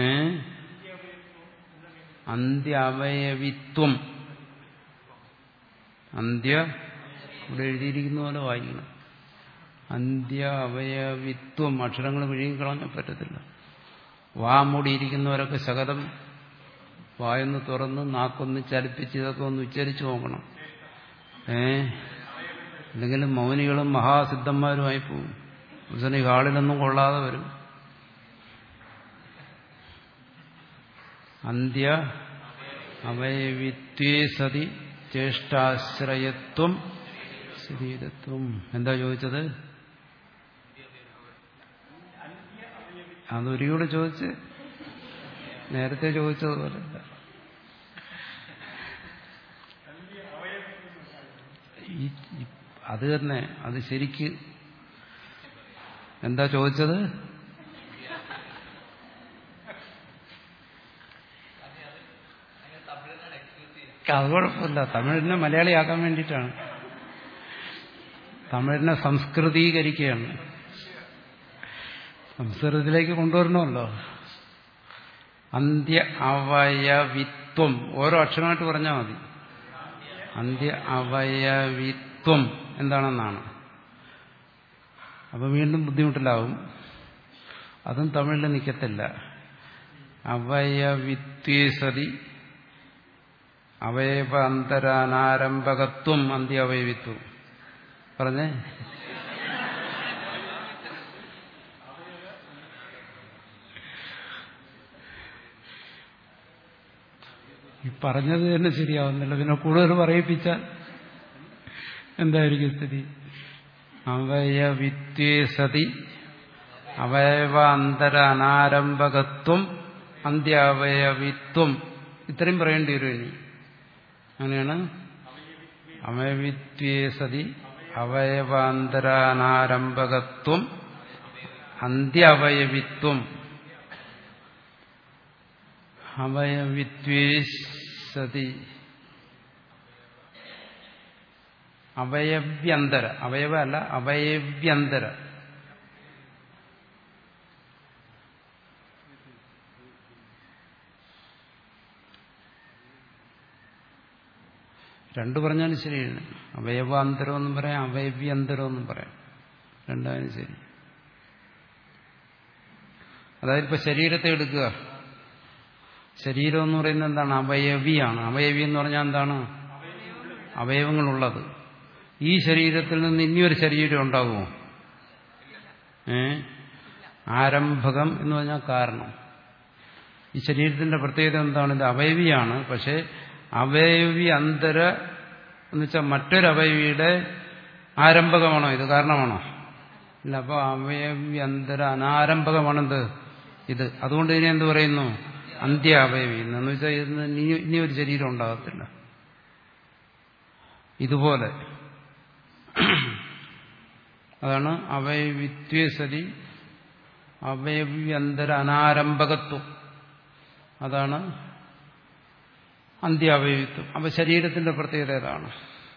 S1: അന്ത്യ അവയവിത്വം. അന്ത്യ ഇവിടെ എഴുതിയിരിക്കുന്ന പോലെ വായിക്കണം. അന്ത്യ അവയവിത്വം. അക്ഷരങ്ങൾ വിഴുങ്ങിക്കളഞ്ഞാൽ പറ്റത്തില്ല. വാ മൂടിയിരിക്കുന്നവരൊക്കെ ശകലം വായൊന്ന് തുറന്ന് നാക്കൊന്ന് ചലിപ്പിച്ച് ഇതൊക്കെ ഒന്ന് ഉച്ചരിച്ചു നോക്കണം. ഏ എന്തെങ്കിലും മൗനികളും മഹാസിദ്ധന്മാരുമായി പോകും. ഈ ഹാളിലൊന്നും കൊള്ളാതെ വരും. അന്ത്യ അവയവിത്വേ സതി ചേഷ്ടാശ്രയത്വം ശരീരത്വം. എന്താ ചോദിച്ചത്? അതൊരികൂടെ ചോദിച്ച് നേരത്തെ ചോദിച്ചതുപോലെ അത് തന്നെ. അത് ശരിക്ക് എന്താ ചോദിച്ചത്? അത് കുഴപ്പമില്ല. തമിഴിനെ മലയാളിയാക്കാൻ വേണ്ടിയിട്ടാണ്. തമിഴിനെ സംസ്കൃതീകരിക്കുകയാണ്. സംസ്കൃതത്തിലേക്ക് കൊണ്ടുവരണമല്ലോ. അന്ത്യ അവയവിത്വം. ഓരോ അക്ഷരമായിട്ട് പറഞ്ഞാൽ മതി. അന്ത്യ അവയവിത്വം എന്താണെന്നാണ്. അപ്പൊ വീണ്ടും ബുദ്ധിമുട്ടിലാവും. അതും തമിഴിൽ നിൽക്കത്തില്ല. അവയവിത്വേ സതി അവയവ അന്തരാനാരംഭകത്വം അന്ത്യ അവയവിത്വം. പറഞ്ഞേ. ഈ പറഞ്ഞത് തന്നെ ശരിയാവുന്നില്ല. പിന്നെ കൂടുതൽ പറയിപ്പിച്ചാൽ എന്തായിരിക്കും സ്ഥിതി? അവയവിത്വേ സതി അവയവ അന്തര അനാരംഭകത്വം അന്ത്യാവയവിത്വം. ഇത്രയും പറയേണ്ടി വരും ഇനി. അങ്ങനെയാണ്. അവയവിത്വേ സതി അവയവാന്തരാനാരംഭകത്വം അന്ത്യാവയവിത്വം. അവയവിത്വേ സതി അവയവ്യന്തര. അവയവ അല്ല, അവയവ്യന്തര. രണ്ടു പറഞ്ഞാലും ശരിയാണ്. അവയവാന്തരം എന്നും പറയാം, അവയവ്യന്തരം എന്നും പറയാം. രണ്ടായാലും ശരി. അതായത് ഇപ്പൊ ശരീരത്തെ എടുക്കുക. ശരീരം എന്ന് പറയുന്നത് എന്താണ്? അവയവിയാണ്. അവയവി എന്ന് പറഞ്ഞാൽ എന്താണ്? അവയവങ്ങളുള്ളത്. ഈ ശരീരത്തിൽ നിന്ന് ഇനിയൊരു ശരീരം ഉണ്ടാകുമോ? ഏ ആരംഭകം എന്ന് പറഞ്ഞാൽ കാരണം. ഈ ശരീരത്തിന്റെ പ്രത്യേകത എന്താണ്? ഇത് അവയവിയാണ്. പക്ഷെ അവയവി അന്തര എന്ന് വെച്ചാൽ മറ്റൊരു അവയവിയുടെ ആരംഭകമാണോ ഇത്? കാരണമാണോ? ഇല്ല. അപ്പോൾ അവയവി അന്തര അനാരംഭകമാണെന്ത്? ഇത്. അതുകൊണ്ട് ഇനി എന്ത് പറയുന്നു? അന്ത്യ അവയവി എന്ന് വെച്ചാൽ ഇതിന് ഇനി ഒരു ശരീരം ഉണ്ടാകത്തില്ല. ഇതുപോലെ അതാണ് അവയവിത്വേ സതി അവയവ്യന്തര അനാരംഭകത്വം. അതാണ് അന്ത്യാവയവിത്വം. അപ്പൊ ശരീരത്തിന്റെ പ്രത്യേകത ഏതാണ്?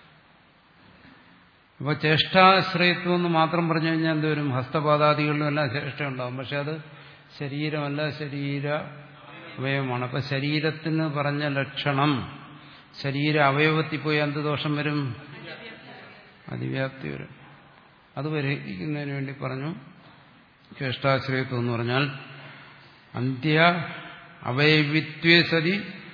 S1: അപ്പൊ ചേഷ്ടാശ്രയത്വം എന്ന് മാത്രം പറഞ്ഞു കഴിഞ്ഞാൽ എന്തോരും? ഹസ്തപാദാദികളിലും എല്ലാം ചേഷ്ട ഉണ്ടാവും. പക്ഷെ അത് ശരീരമല്ല, ശരീര അവയവമാണ്. അപ്പൊ ശരീരത്തിന് പറഞ്ഞ ലക്ഷണം ശരീര അവയവത്തിൽ പോയി എന്ത് ദോഷം വരും? അതിവ്യാപ്തി വരും. അത് പരിഹരിക്കുന്നതിന് വേണ്ടി പറഞ്ഞു ചേഷ്ടാശ്രയത്വം എന്ന് പറഞ്ഞാൽ അന്ത്യ അവയവിത്വേ സതി.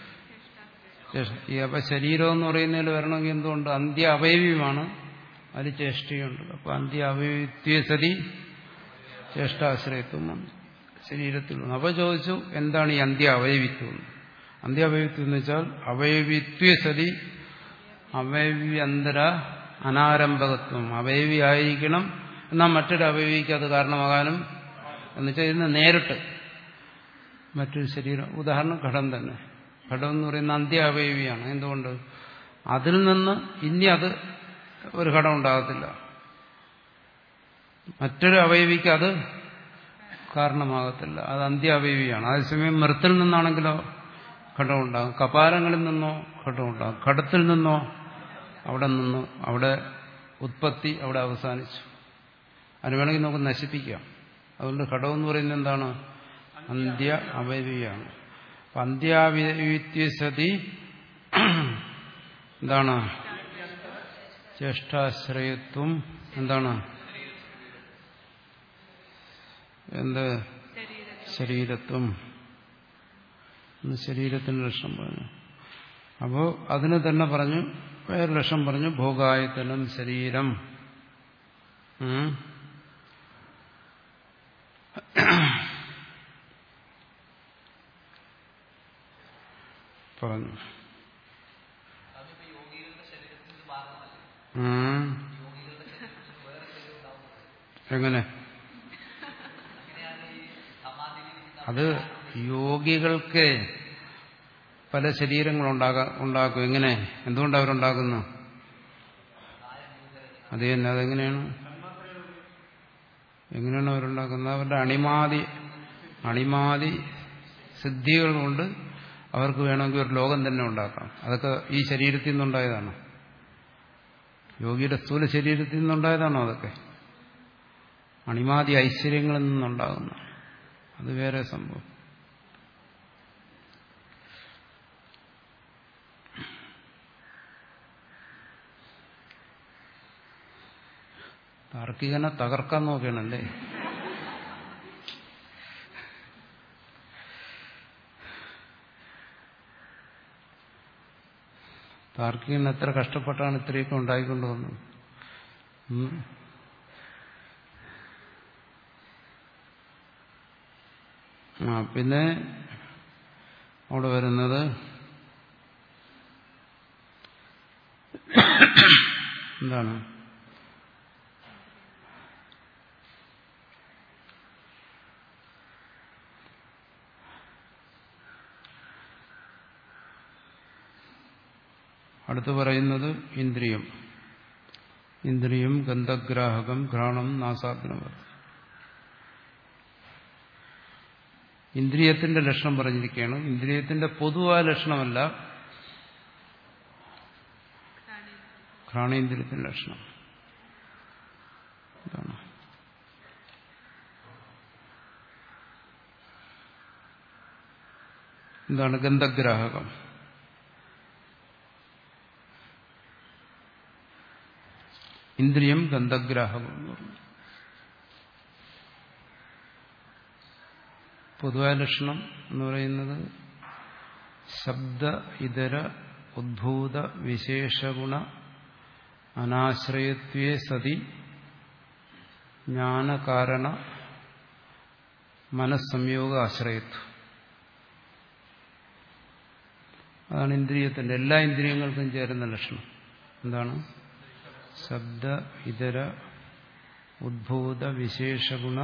S1: ഈ അപ്പൊ ശരീരം എന്ന് പറയുന്നതിൽ വരണമെങ്കിൽ എന്തുകൊണ്ട്? അന്ത്യ അവയവിയുമാണ്, അതിൽ ചേഷ്ടയുണ്ട്. അപ്പൊ അന്ത്യ അവയവിത്വേ സതി ചേഷ്ടാശ്രയത്വം വന്നു ശരീരത്തിൽ വന്നു. അപ്പൊ ചോദിച്ചു എന്താണ് ഈ അന്ത്യ അവയവിത്വം? അന്ത്യ അവയവിത്വം എന്ന് വെച്ചാൽ അവയവിത്വേ സതി അവയവ്യന്തര അനാരംഭകത്വം. അവയവി ആയിരിക്കണം, എന്നാൽ മറ്റൊരു അവയവിക്ക് അത് കാരണമാകാനും എന്ന് വെച്ചാൽ ഇതിന് നേരിട്ട് മറ്റൊരു ശരീരം. ഉദാഹരണം ഘടം തന്നെ. ഘടം എന്ന് പറയുന്ന അന്ത്യ അവയവിയാണ്. എന്തുകൊണ്ട്? അതിൽ നിന്ന് ഇനി അത് ഒരു ഘടം ഉണ്ടാകത്തില്ല, മറ്റൊരു അവയവിക്ക് അത് കാരണമാകത്തില്ല. അത് അന്ത്യ അവയവിയാണ്. അതേസമയം മൃത്തിൽ നിന്നാണെങ്കിലോ ഘടം ഉണ്ടാകും, കപാലങ്ങളിൽ നിന്നോ ഘടം ഉണ്ടാകും, ഘടത്തിൽ നിന്നോ അവിടെ നിന്നോ അവിടെ ഉത്പത്തി അവിടെ അവസാനിച്ചു. അതിന് വേണമെങ്കിൽ നമുക്ക് നശിപ്പിക്കാം. അതുകൊണ്ട് ഘടം എന്ന് പറയുന്നത് എന്താണ്? അന്ത്യ അവയവിയാണ്. അന്ത്യാവയവിത്വ സതി എന്താണ്? ചേഷ്ടാശ്രയത്വം എന്താണ്? എന്ത്? ശരീരത്വം. ശരീരത്തിന്റെ ലക്ഷണം പറഞ്ഞു. അപ്പോ അതിന് തന്നെ പറഞ്ഞു, വേറെ ലക്ഷണം പറഞ്ഞു, ഭോഗായതനം ശരീരം. പറഞ്ഞു എങ്ങനെ? അത് യോഗികൾക്ക് പല ശരീരങ്ങൾ ഉണ്ടാക്കും. എങ്ങനെ? എന്തുകൊണ്ട് അവരുണ്ടാക്കുന്നു? അത് തന്നെ. അതെങ്ങനെയാണ്? എങ്ങനെയാണ് അവരുണ്ടാക്കുന്നത്? അവരുടെ അണിമാതി അണിമാതി സിദ്ധികൾ കൊണ്ട് അവർക്ക് വേണമെങ്കിൽ ഒരു ലോകം തന്നെ ഉണ്ടാക്കാം. അതൊക്കെ ഈ ശരീരത്തിൽ നിന്നുണ്ടായതാണ്. യോഗിയുടെ സ്ഥൂല ശരീരത്തിൽ നിന്നുണ്ടായതാണോ? അതൊക്കെ അണിമാതി ഐശ്വര്യങ്ങളിൽ നിന്നുണ്ടാകുന്ന, അത് വേറെ സംഭവം. താർക്കികനെ തകർക്കാൻ നോക്കുകയാണല്ലേ. താർക്കികൻ എത്ര കഷ്ടപ്പെട്ടാണ് ഇത്രയൊക്കെ ഉണ്ടായിക്കൊണ്ട് വന്നത്. ആ പിന്നെ അവിടെ വരുന്നത് എന്താണ്? അടുത്ത് പറയുന്നത് ഇന്ദ്രിയം. ഇന്ദ്രിയം ഗന്ധഗ്രാഹകം ഘ്രാണം നാസാഗ്നവത്. ഇന്ദ്രിയത്തിന്റെ ലക്ഷണം പറഞ്ഞിരിക്കുകയാണ്. ഇന്ദ്രിയത്തിന്റെ പൊതുവായ ലക്ഷണമല്ല, ഘ്രാണേന്ദ്രിയത്തിന്റെ ലക്ഷണം എന്താണ്? എന്താണ് ഗന്ധഗ്രാഹകം? ഇന്ദ്രിയം ഗന്ധഗ്രാഹകം എന്ന് പറഞ്ഞു. പൊതുവായ ലക്ഷണം എന്ന് പറയുന്നത് ശബ്ദ ഇതര ഉദ്ഭൂത വിശേഷഗുണ അനാശ്രയത്വേ സതി ജ്ഞാനകാരണ മനസ്സംയോഗ ആശ്രയത്വം. അതാണ് ഇന്ദ്രിയത്തിന്റെ, എല്ലാ ഇന്ദ്രിയങ്ങൾക്കും ചേരുന്ന ലക്ഷണം. എന്താണ്? ശബ്ദ ഇതര ഉദ്ഭൂത വിശേഷഗുണ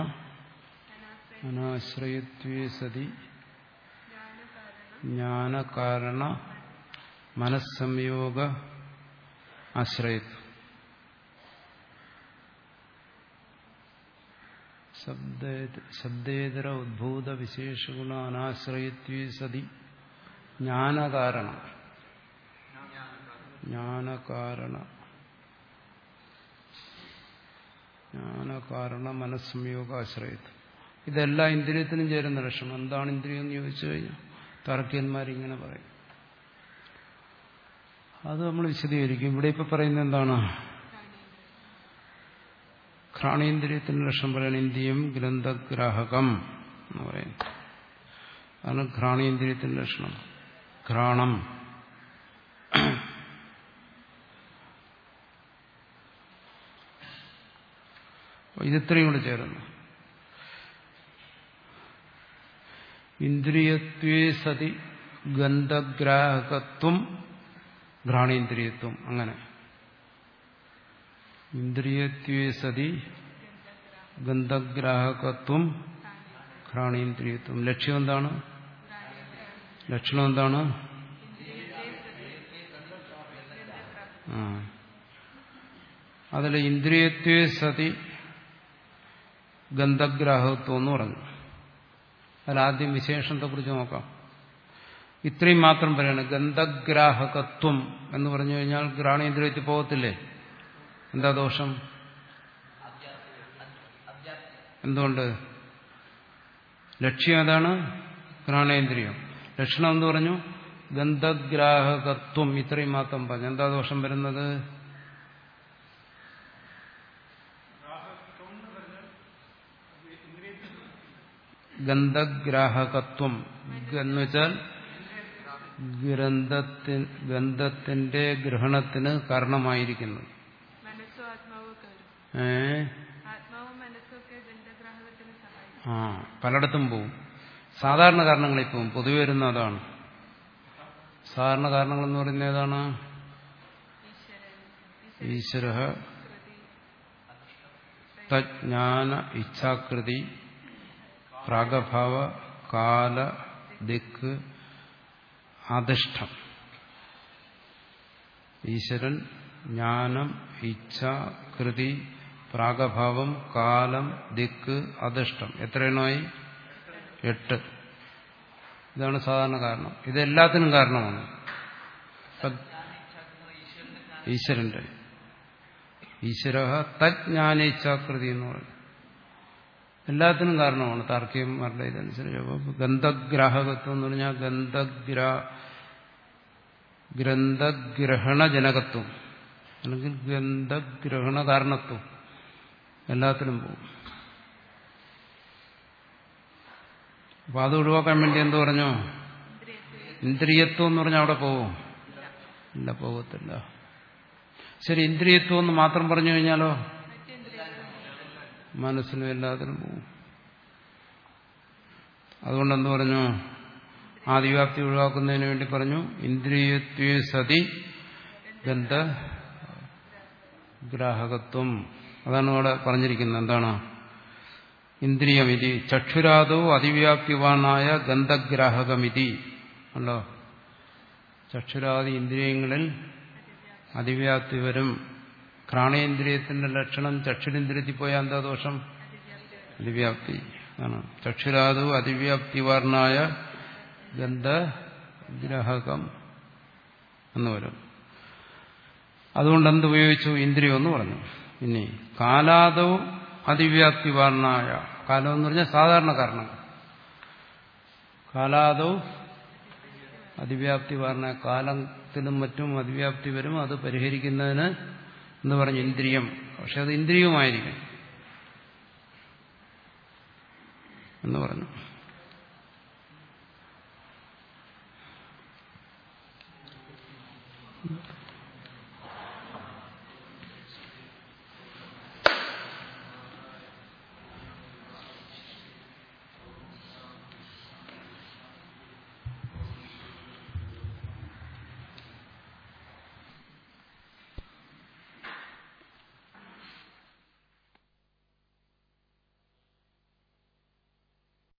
S1: അനാശ്രയത്വേ സതി ജ്ഞാനകാരണ മനസ്സംയോഗ ആശ്രയത്വം. ശബ്ദേതര ഉദ്ഭൂത വിശേഷഗുണ അനാശ്രയത്വേ സതി ജ്ഞാനകാരണ ജ്ഞാനകാരണ ജ്ഞാനകാരണ മനസ്സംയോഗ ആശ്രയത്വം. ഇതെല്ലാ ഇന്ദ്രിയത്തിനും ചേരുന്ന ലക്ഷണം. എന്താണ് ഇന്ദ്രിയം എന്ന് ചോദിച്ചു കഴിഞ്ഞാൽ താർക്കികന്മാരിങ്ങനെ പറയും. അത് നമ്മൾ വിശദീകരിക്കും. ഇവിടെ ഇപ്പൊ പറയുന്നത് എന്താണ്? ഘ്രാണേന്ദ്രിയത്തിന്റെ ലക്ഷണം പറയണ ഇന്ദ്രിയം ഗ്രന്ഥഗ്രാഹകം എന്ന് പറയുന്നു. അതാണ് ഘ്രാണേന്ദ്രിയത്തിന്റെ ലക്ഷണം. ഘ്രാണം. ഇതിത്രയും കൂടെ ചേരുന്നു. ഇന്ദ്രിയത്വേ സതി ഗന്ധഗ്രാഹകത്വം ഘ്രാണേന്ദ്രിയത്വം. അങ്ങനെ ഇന്ദ്രിയത്വേ സതി ഗന്ധഗ്രാഹകത്വം ഘ്രാണേന്ദ്രിയത്വം. ലക്ഷ്യം എന്താണ്? ലക്ഷണം എന്താണ്? ആ അതിൽ ഇന്ദ്രിയത്വേ സതി ഗന്ധഗ്രാഹകത്വം എന്ന് പറഞ്ഞു. അതിലാദ്യം വിശേഷണത്തെ കുറിച്ച് നോക്കാം. ഇത്രയും മാത്രം പറയണം. ഗന്ധഗ്രാഹകത്വം എന്ന് പറഞ്ഞു കഴിഞ്ഞാൽ ഘ്രാണേന്ദ്രിയത്തിൽ പോകത്തില്ലേ? എന്താ ദോഷം? എന്തുകൊണ്ട്? ലക്ഷ്യം അതാണ് ഘ്രാണേന്ദ്രിയം. ലക്ഷണം എന്ന് പറഞ്ഞു ഗന്ധഗ്രാഹകത്വം. ഇത്രയും മാത്രം പറഞ്ഞു. എന്താ ദോഷം വരുന്നത്? ഗന്ധഗ്രാഹകത്വം എന്ന് വെച്ചാൽ ഗ്രന്ഥത്തിൻ ഗന്ധത്തിന്റെ ഗ്രഹണത്തിന് കാരണമായിരിക്കുന്നത്. ഏ ആ പലയിടത്തും പോവും. സാധാരണ കാരണങ്ങളിൽ പോവും. പൊതുവെ വരുന്ന അതാണ്. സാധാരണ കാരണങ്ങൾ എന്ന് പറയുന്നത് ഏതാണ്? ഈശ്വര, തജ്ഞാന, ഇച്ഛാകൃതി, പ്രാഗഭാവ, കാല, ദിക്ക്, അധിഷ്ഠം. ഈശ്വരൻ, ജ്ഞാനം, ഇച്ഛ, കൃതി, പ്രാഗഭാവം, കാലം, ദിക്ക്, അധിഷ്ഠം. എത്രയെണ്ണമായി? എട്ട്. ഇതാണ് സാധാരണ കാരണം. ഇതെല്ലാത്തിനും കാരണമാണ്. ഈശ്വരന്റെ ഈശ്വര തജ്ഞാനേച്ഛാകൃതി എന്ന് പറയും. എല്ലാത്തിനും കാരണമാണ്. താർക്കികന്മാരുടെ ഇതനുസരിച്ച്. അപ്പോൾ ഗന്ധഗ്രാഹകത്വം എന്ന് പറഞ്ഞാൽ ഗന്ധഗ്രാ ഗ്രന്ഥഗ്രഹണജനകത്വം അല്ലെങ്കിൽ ഗന്ധഗ്രഹണ കാരണത്വം എല്ലാത്തിനും പോകും. അപ്പൊ അത് ഒഴിവാക്കാൻ വേണ്ടി എന്ത് പറഞ്ഞു? ഇന്ദ്രിയത്വം എന്ന് പറഞ്ഞാൽ അവിടെ പോവും? ഇല്ല, പോകത്തില്ല. ശരി, ഇന്ദ്രിയത്വം എന്ന് മാത്രം പറഞ്ഞു കഴിഞ്ഞാലോ മനസ്സിനും എല്ലാത്തിനും പോവും. അതുകൊണ്ട് എന്ത് പറഞ്ഞു? ആദിവ്യാപ്തി ഒഴിവാക്കുന്നതിന് വേണ്ടി പറഞ്ഞു ഇന്ദ്രിയത്വേ സതി ഗന്ധഗ്രാഹകത്വം. അതാണ് അവിടെ പറഞ്ഞിരിക്കുന്നത്. എന്താണ്? ഇന്ദ്രിയമിതി ചക്ഷുരാദോ അതിവ്യാപ്തിവാനായ ഗന്ധഗ്രാഹകമിതി. ഉണ്ടോ? ചക്ഷുരാദി ഇന്ദ്രിയങ്ങളിൽ അതിവ്യാപ്തി വരും. ഘ്രാണേന്ദ്രിയത്തിന്റെ ലക്ഷണം ചക്ഷുരേന്ദ്രിയത്തിൽ പോയാൽ എന്താ ദോഷം? അതിവ്യാപ്തി ആണ്. ചക്ഷുരാദോ അതിവ്യാപ്തിവാനായ ഗന്ധഗ്രാഹകം എന്ന് വരും. അതുകൊണ്ട് എന്തുപയോഗിച്ചു? ഇന്ദ്രിയം എന്ന് പറഞ്ഞു. ഇനി കാലാദോ അതിവ്യാപ്തിവാനായ, കാലം എന്ന് പറഞ്ഞാൽ സാധാരണ കാരണം. കാലാദോ അതിവ്യാപ്തിവാനായ, കാലത്തിലും മറ്റും അതിവ്യാപ്തി വരും. അത് പരിഹരിക്കുന്നതിന് എന്ന് പറഞ്ഞു ഇന്ദ്രിയം. പക്ഷെ അത് ഇന്ദ്രിയവുമായിരിക്കും എന്ന് പറഞ്ഞു.